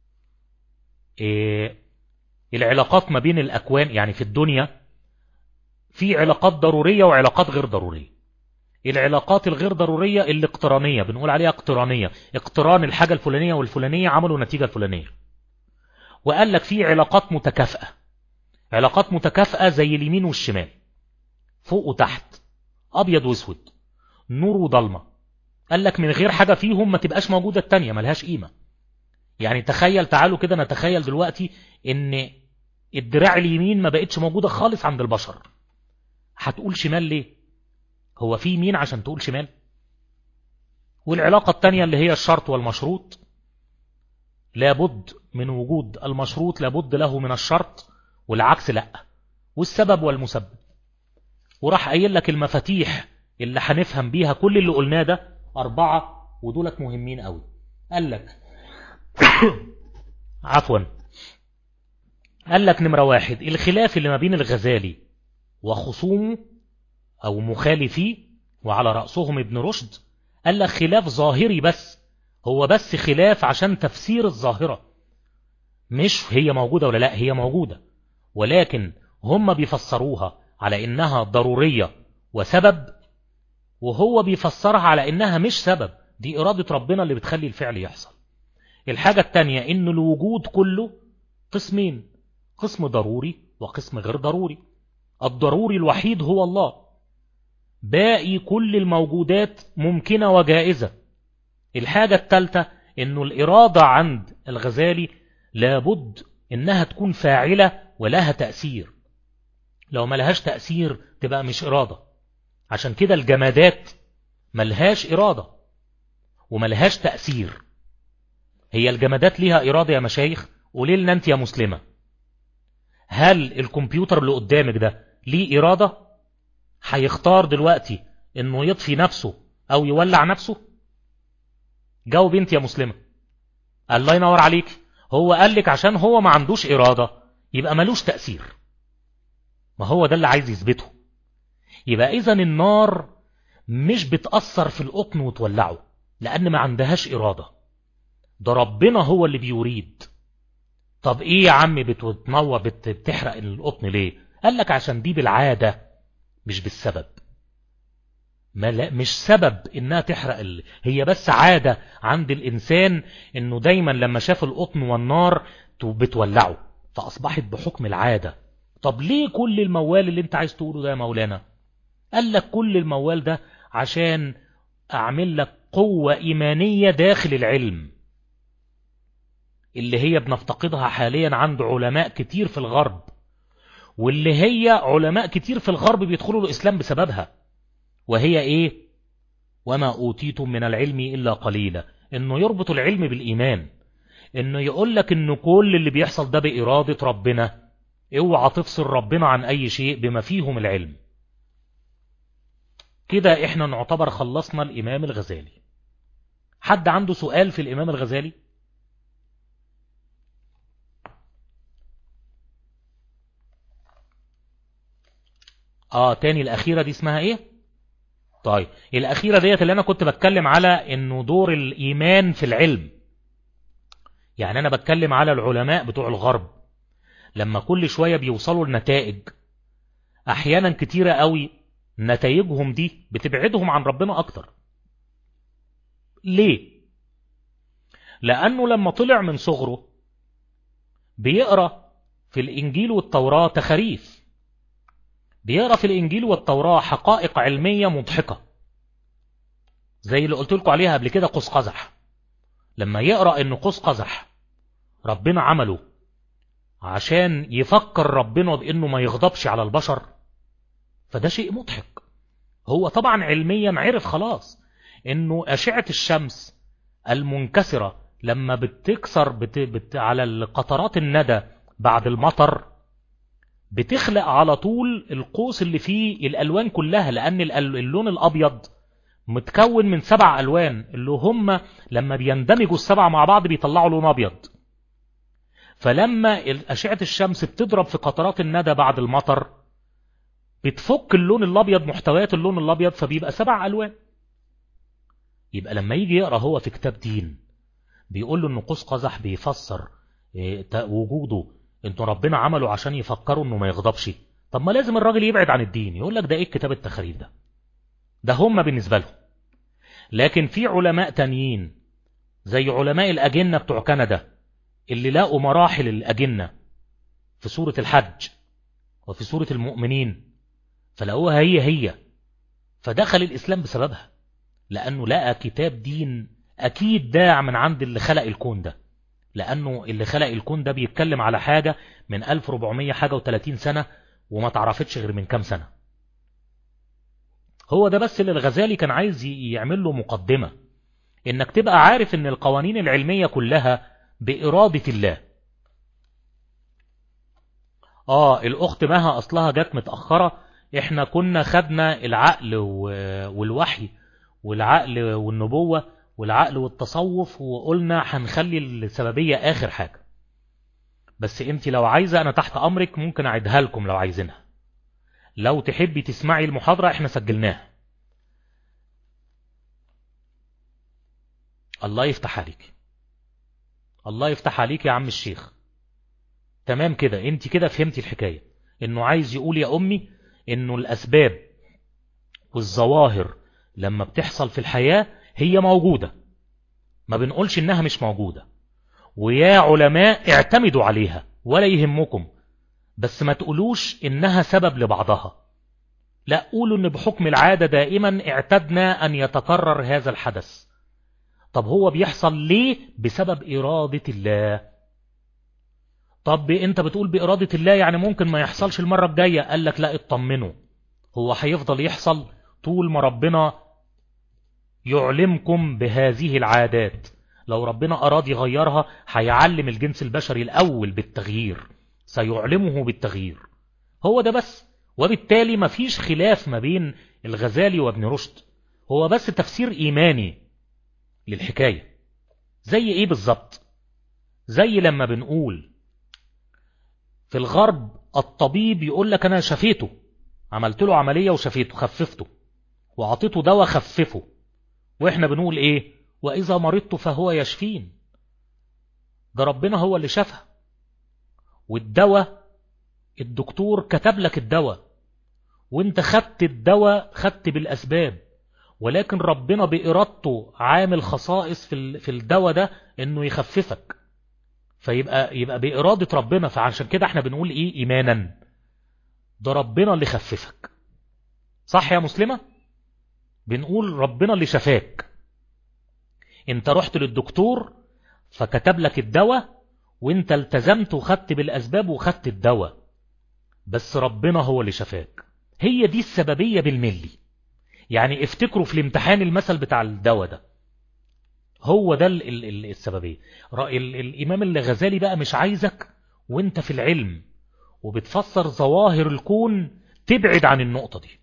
إيه العلاقات ما بين الاكوان، يعني في الدنيا في علاقات ضرورية وعلاقات غير ضرورية. العلاقات الغير ضرورية الاقترانية بنقول عليها اقترانية، اقتران الحاجة الفلانية والفلانية عملوا نتيجة الفلانية. وقال لك في علاقات متكافئة، علاقات متكافئة زي اليمين والشمال، فوق وتحت، ابيض واسود، نور وضلمة. قال لك من غير حاجة فيهم ما تبقاش موجودة التانية، ملهاش قيمة. يعني تخيل، تعالوا كده نتخيل دلوقتي ان الدراع اليمين ما بقتش موجودة خالص عند البشر، هتقول شمال ليه؟ هو في يمين عشان تقول شمال؟ والعلاقة التانية اللي هي الشرط والمشروط، لابد من وجود المشروط لابد له من الشرط، والعكس لا، والسبب والمسبب. وراح قايل لك المفاتيح اللي هنفهم بيها كل اللي قلناه ده أربعة، ودولت مهمين قوي. قال لك عفوا قال لك نمرة واحد، الخلاف اللي ما بين الغزالي وخصومه أو مخالفيه وعلى رأسهم ابن رشد، قال لك خلاف ظاهري بس، هو بس خلاف عشان تفسير الظاهرة، مش هي موجودة ولا لا، هي موجودة، ولكن هم بيفسروها على إنها ضرورية وسبب، وهو بيفسرها على إنها مش سبب، دي إرادة ربنا اللي بتخلي الفعل يحصل. الحاجة التانية إن الوجود كله قسمين، قسم ضروري وقسم غير ضروري. الضروري الوحيد هو الله، باقي كل الموجودات ممكنة وجائزة. الحاجة الثالثة إنه الإرادة عند الغزالي لابد إنها تكون فاعلة ولها تأثير، لو ما لهاش تأثير تبقى مش إرادة. عشان كده الجمادات ملهاش إرادة وملهاش تأثير. هي الجمادات ليها إرادة يا مشايخ؟ قولي لنا أنت يا مسلمة، هل الكمبيوتر اللي قدامك ده ليه إرادة؟ هيختار دلوقتي إنه يطفي نفسه أو يولع نفسه؟ جاوب أنت يا مسلمة. الله ينور عليك، هو قال لك عشان هو ما عندوش إرادة يبقى ملوش تأثير، ما هو ده اللي عايز يثبته. يبقى إذن النار مش بتأثر في القطن وتولعه لأن ما عندهاش إرادة، ده ربنا هو اللي بيريد. طب إيه يا عم بتنور بتحرق القطن ليه؟ قال لك عشان دي بالعادة مش بالسبب، ما لا مش سبب إنها تحرق ال... هي بس عادة عند الإنسان إنه دايما لما شاف القطن والنار بتولعه، فأصبحت بحكم العادة. طب ليه كل الموال اللي انت عايز تقوله ده يا مولانا؟ قال لك كل الموال ده عشان أعمل لك قوة إيمانية داخل العلم اللي هي بنفتقدها حاليا عند علماء كتير في الغرب، واللي هي علماء كتير في الغرب بيدخلوا الإسلام بسببها. وهي إيه؟ وما أوتيتم من العلم إلا قليلا. إنه يربط العلم بالإيمان، إنه يقول لك إنه كل اللي بيحصل ده بإرادة ربنا، اوعى تفصل ربنا عن أي شيء بما فيهم العلم. كده إحنا نعتبر خلصنا الإمام الغزالي. حد عنده سؤال في الإمام الغزالي؟ آه تاني الأخيرة دي اسمها إيه؟ طيب الأخيرة ديت اللي أنا كنت بتكلم على إنه دور الإيمان في العلم. يعني أنا بتكلم على العلماء بتوع الغرب لما كل شوية بيوصلوا لنتائج، أحيانا كتيرة قوي نتائجهم دي بتبعدهم عن ربنا أكتر. ليه؟ لأنه لما طلع من صغره بيقرأ في الإنجيل والتوراة تخاريف، بيقرأ في الإنجيل والتوراة حقائق علمية مضحكة زي اللي قلت لكم عليها قبل كده، قوس قزح. لما يقرأ إن قوس قزح ربنا عمله عشان يفكر ربنا بإنه ما يغضبش على البشر، فده شيء مضحك. هو طبعا علميا عرف خلاص إنه أشعة الشمس المنكسرة لما بتكسر بت... بت... على القطرات الندى بعد المطر بتخلق على طول القوس اللي فيه الألوان كلها، لأن اللون الأبيض متكون من سبع ألوان اللي هم لما بيندمجوا السبع مع بعض بيطلعوا لون أبيض. فلما أشعة الشمس بتضرب في قطرات الندى بعد المطر بتفك اللون الأبيض، محتويات اللون الأبيض، فبيبقى سبع ألوان. يبقى لما يجي يقرأ هو في كتاب دين بيقول له إن قوس قزح بيفسر وجوده انتوا ربنا عمله عشان يفكروا انه ما يغضبش، طب ما لازم الراجل يبعد عن الدين. يقول لك ده ايه الكتاب التخاريف ده؟ ده هم بالنسبة لهم. لكن في علماء تانيين زي علماء الأجنة بتوع كندا اللي لاقوا مراحل الأجنة في سورة الحج وفي سورة المؤمنين فلقوها هي هي، فدخل الإسلام بسببها، لأنه لقى كتاب دين أكيد داع من عند اللي خلق الكون ده، لأنه اللي خلق الكون ده بيتكلم على حاجة من ألف وأربعمية حاجة وثلاثين سنة وما تعرفتش غير من كام سنة. هو ده بس اللي الغزالي كان عايز يعمل له مقدمة، إنك تبقى عارف إن القوانين العلمية كلها بإرادة الله. آه الأخت مها أصلها جت متأخرة، إحنا كنا خدنا العقل والوحي والعقل والنبوة والعقل والتصوف وقلنا هنخلي السببية آخر حاجة. بس انت لو عايزة أنا تحت أمرك ممكن أعيدها لكم لو عايزينها. لو تحبي تسمعي المحاضرة احنا سجلناها. الله يفتح عليك، الله يفتح عليك يا عم الشيخ. تمام كده، انت كده فهمتي الحكاية. انه عايز يقول يا امي انه الاسباب والظواهر لما بتحصل في الحياة هي موجودة، ما بنقولش انها مش موجودة، ويا علماء اعتمدوا عليها ولا يهمكم، بس ما تقولوش انها سبب لبعضها، لا قولوا ان بحكم العادة دائما اعتدنا ان يتكرر هذا الحدث. طب هو بيحصل ليه؟ بسبب إرادة الله. طب انت بتقول بإرادة الله يعني ممكن ما يحصلش المرة الجاية، قال لك لا اطمنوا، هو هيفضل يحصل طول ما ربنا يعلمكم بهذه العادات. لو ربنا أراد يغيرها هيعلم الجنس البشري الأول بالتغيير، سيعلمه بالتغيير، هو ده بس. وبالتالي ما فيش خلاف ما بين الغزالي وابن رشد، هو بس تفسير إيماني للحكاية. زي ايه بالظبط؟ زي لما بنقول في الغرب الطبيب يقول لك انا شفيته، عملت له عملية وشفيته خففته وعطيته دواء خففه، واحنا بنقول ايه؟ واذا مرضت فهو يشفين. ده ربنا هو اللي شفى، والدواء الدكتور كتب لك الدواء وانت خدت الدواء، خدت بالاسباب، ولكن ربنا بإرادته عامل خصائص في في الدواء ده انه يخففك، فيبقى يبقى بإرادة ربنا. فعشان كده احنا بنقول ايه؟ ايمانا، ده ربنا اللي خففك. صح يا مسلمة؟ بنقول ربنا اللي شفاك، انت رحت للدكتور فكتب لك الدواء وانت التزمت وخدت بالاسباب وخدت الدواء، بس ربنا هو اللي شفاك. هي دي السببية بالملي. يعني افتكروا في الامتحان المثل بتاع الدواء ده، هو ده السببية. الامام الغزالي بقى مش عايزك وانت في العلم وبتفسر ظواهر الكون تبعد عن النقطة دي.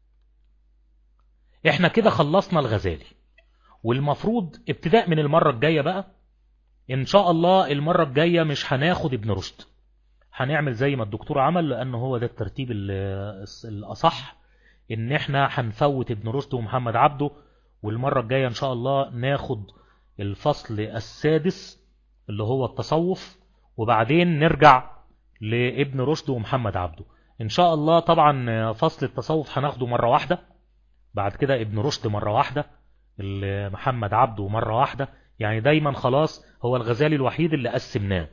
احنا كده خلصنا الغزالي، والمفروض ابتداء من المرة الجاية بقى ان شاء الله، المرة الجاية مش هناخد ابن رشد، هنعمل زي ما الدكتور عمل، لانه هو ده الترتيب الاصح، ان احنا هنفوت ابن رشد ومحمد عبده، والمرة الجاية ان شاء الله ناخد الفصل السادس اللي هو التصوف، وبعدين نرجع لابن رشد ومحمد عبده ان شاء الله. طبعا فصل التصوف هناخده مرة واحدة، بعد كده ابن رشد مرة واحدة، محمد عبده مرة واحدة، يعني دايما خلاص هو الغزالي الوحيد اللي قسمناه.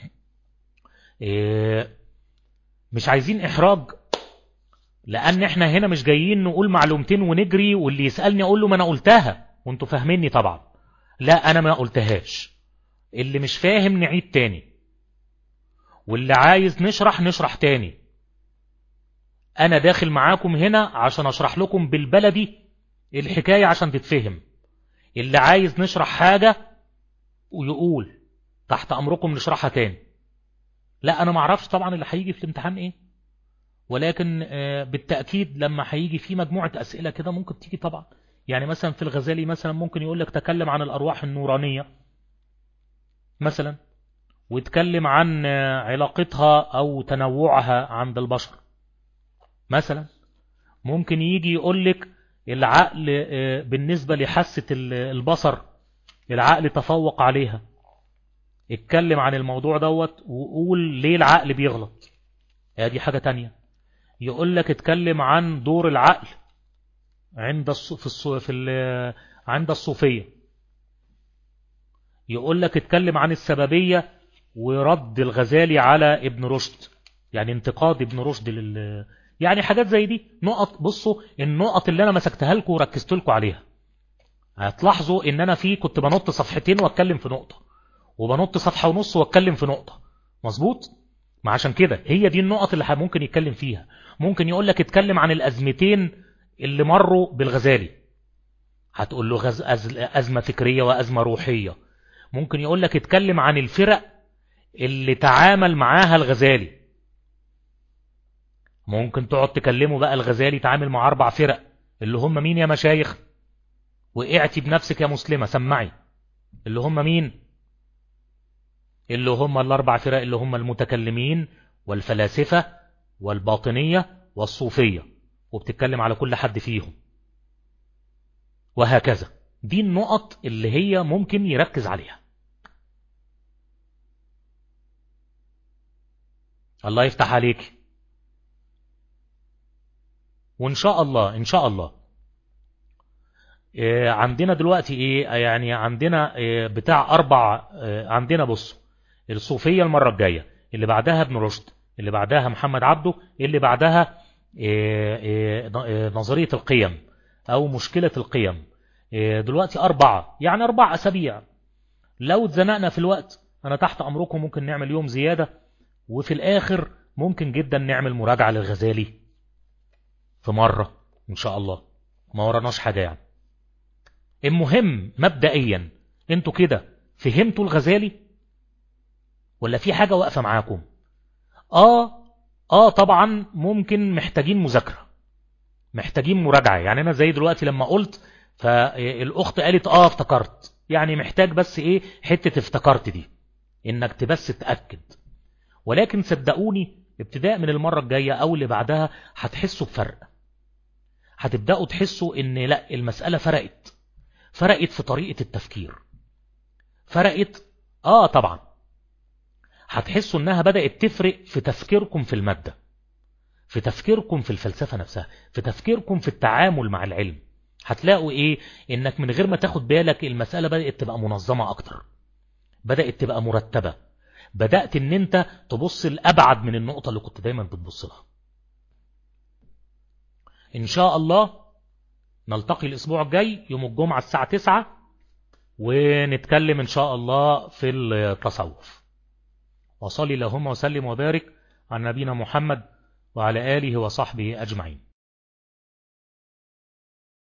إيه مش عايزين احراج، لان احنا هنا مش جايين نقول معلومتين ونجري واللي يسألني اقول له ما انا قلتها وانتوا فاهميني طبعا، لا انا ما قلتهاش. اللي مش فاهم نعيد تاني، واللي عايز نشرح نشرح تاني. انا داخل معاكم هنا عشان اشرح لكم بالبلدي الحكاية عشان تتفهم. اللي عايز نشرح حاجة ويقول تحت امركم نشرحها تاني. لا انا معرفش طبعا اللي هيجي في الامتحان ايه، ولكن بالتأكيد لما هيجي في مجموعة اسئلة كده ممكن تيجي طبعا. يعني مثلا في الغزالي مثلا ممكن يقول لك تكلم عن الارواح النورانية مثلا، ويتكلم عن علاقتها او تنوعها عند البشر مثلا. ممكن يجي يقول لك العقل بالنسبة لحاسة البصر العقل تفوق عليها، اتكلم عن الموضوع دوت وقول ليه العقل بيغلط، هذه حاجة تانية. يقول لك اتكلم عن دور العقل عند الص... في, الص... في ال... عند الصوفية. يقول لك اتكلم عن السببية ورد الغزالي على ابن رشد، يعني انتقاد ابن رشد لل... يعني حاجات زي دي نقط. بصوا النقط اللي انا مسكتها لكم وركزت لكم عليها، هتلاحظوا ان انا فيه كنت بنط صفحتين واتكلم في نقطة، وبنط صفحة ونص واتكلم في نقطة. مظبوط؟ ما عشان كده هي دي النقط اللي ممكن يتكلم فيها. ممكن يقول لك اتكلم عن الازمتين اللي مروا بالغزالي، هتقول له غز... أز... ازمة فكرية وازمة روحية. ممكن يقول لك اتكلم عن الفرق اللي تعامل معاها الغزالي. ممكن تقعد تكلمه بقى الغزالي تعامل مع اربع فرق، اللي هم مين يا مشايخ؟ وقعتي بنفسك يا مسلمة سمعي، اللي هم مين؟ اللي هم الاربع فرق اللي هم المتكلمين والفلاسفة والباطنية والصوفية، وبتتكلم على كل حد فيهم، وهكذا. دي النقط اللي هي ممكن يركز عليها. الله يفتح عليك. وإن شاء الله إن شاء الله إيه عندنا دلوقتي إيه يعني عندنا إيه بتاع أربع إيه عندنا. بص، الصوفية المرة الجاية، اللي بعدها ابن رشد، اللي بعدها محمد عبده، اللي بعدها إيه إيه نظرية القيم أو مشكلة القيم. إيه دلوقتي أربعة، يعني أربع أسابيع. لو اتزنقنا في الوقت أنا تحت أمركم، ممكن نعمل يوم زيادة، وفي الآخر ممكن جدا نعمل مراجعة للغزالي في مرة إن شاء الله، ما وراناش حاجة يعني. المهم مبدئيا انتوا كده فهمتوا الغزالي ولا في حاجة واقفة معاكم؟ آه آه طبعا ممكن محتاجين مذاكرة، محتاجين مراجعة. يعني أنا زي دلوقتي لما قلت فالأخت قالت آه افتكرت، يعني محتاج بس إيه حتة افتكرت دي، إنك تبس تأكد. ولكن صدقوني ابتداء من المرة الجاية أو اللي بعدها هتحسوا بفرق، هتبدأوا تحسوا إن لا المسألة فرقت، فرقت في طريقة التفكير، فرقت. آه طبعا هتحسوا إنها بدأت تفرق في تفكيركم في المادة، في تفكيركم في الفلسفة نفسها، في تفكيركم في التعامل مع العلم. هتلاقوا إيه إنك من غير ما تاخد بالك المسألة بدأت تبقى منظمة أكتر، بدأت تبقى مرتبة، بدأت إن أنت تبص الأبعد من النقطة اللي كنت دايما بتبص لها. إن شاء الله نلتقي الأسبوع الجاي يوم الجمعة الساعة تسعة، ونتكلم إن شاء الله في التصوف. وصلي اللهم وسلم وبارك على نبينا محمد وعلى آله وصحبه أجمعين.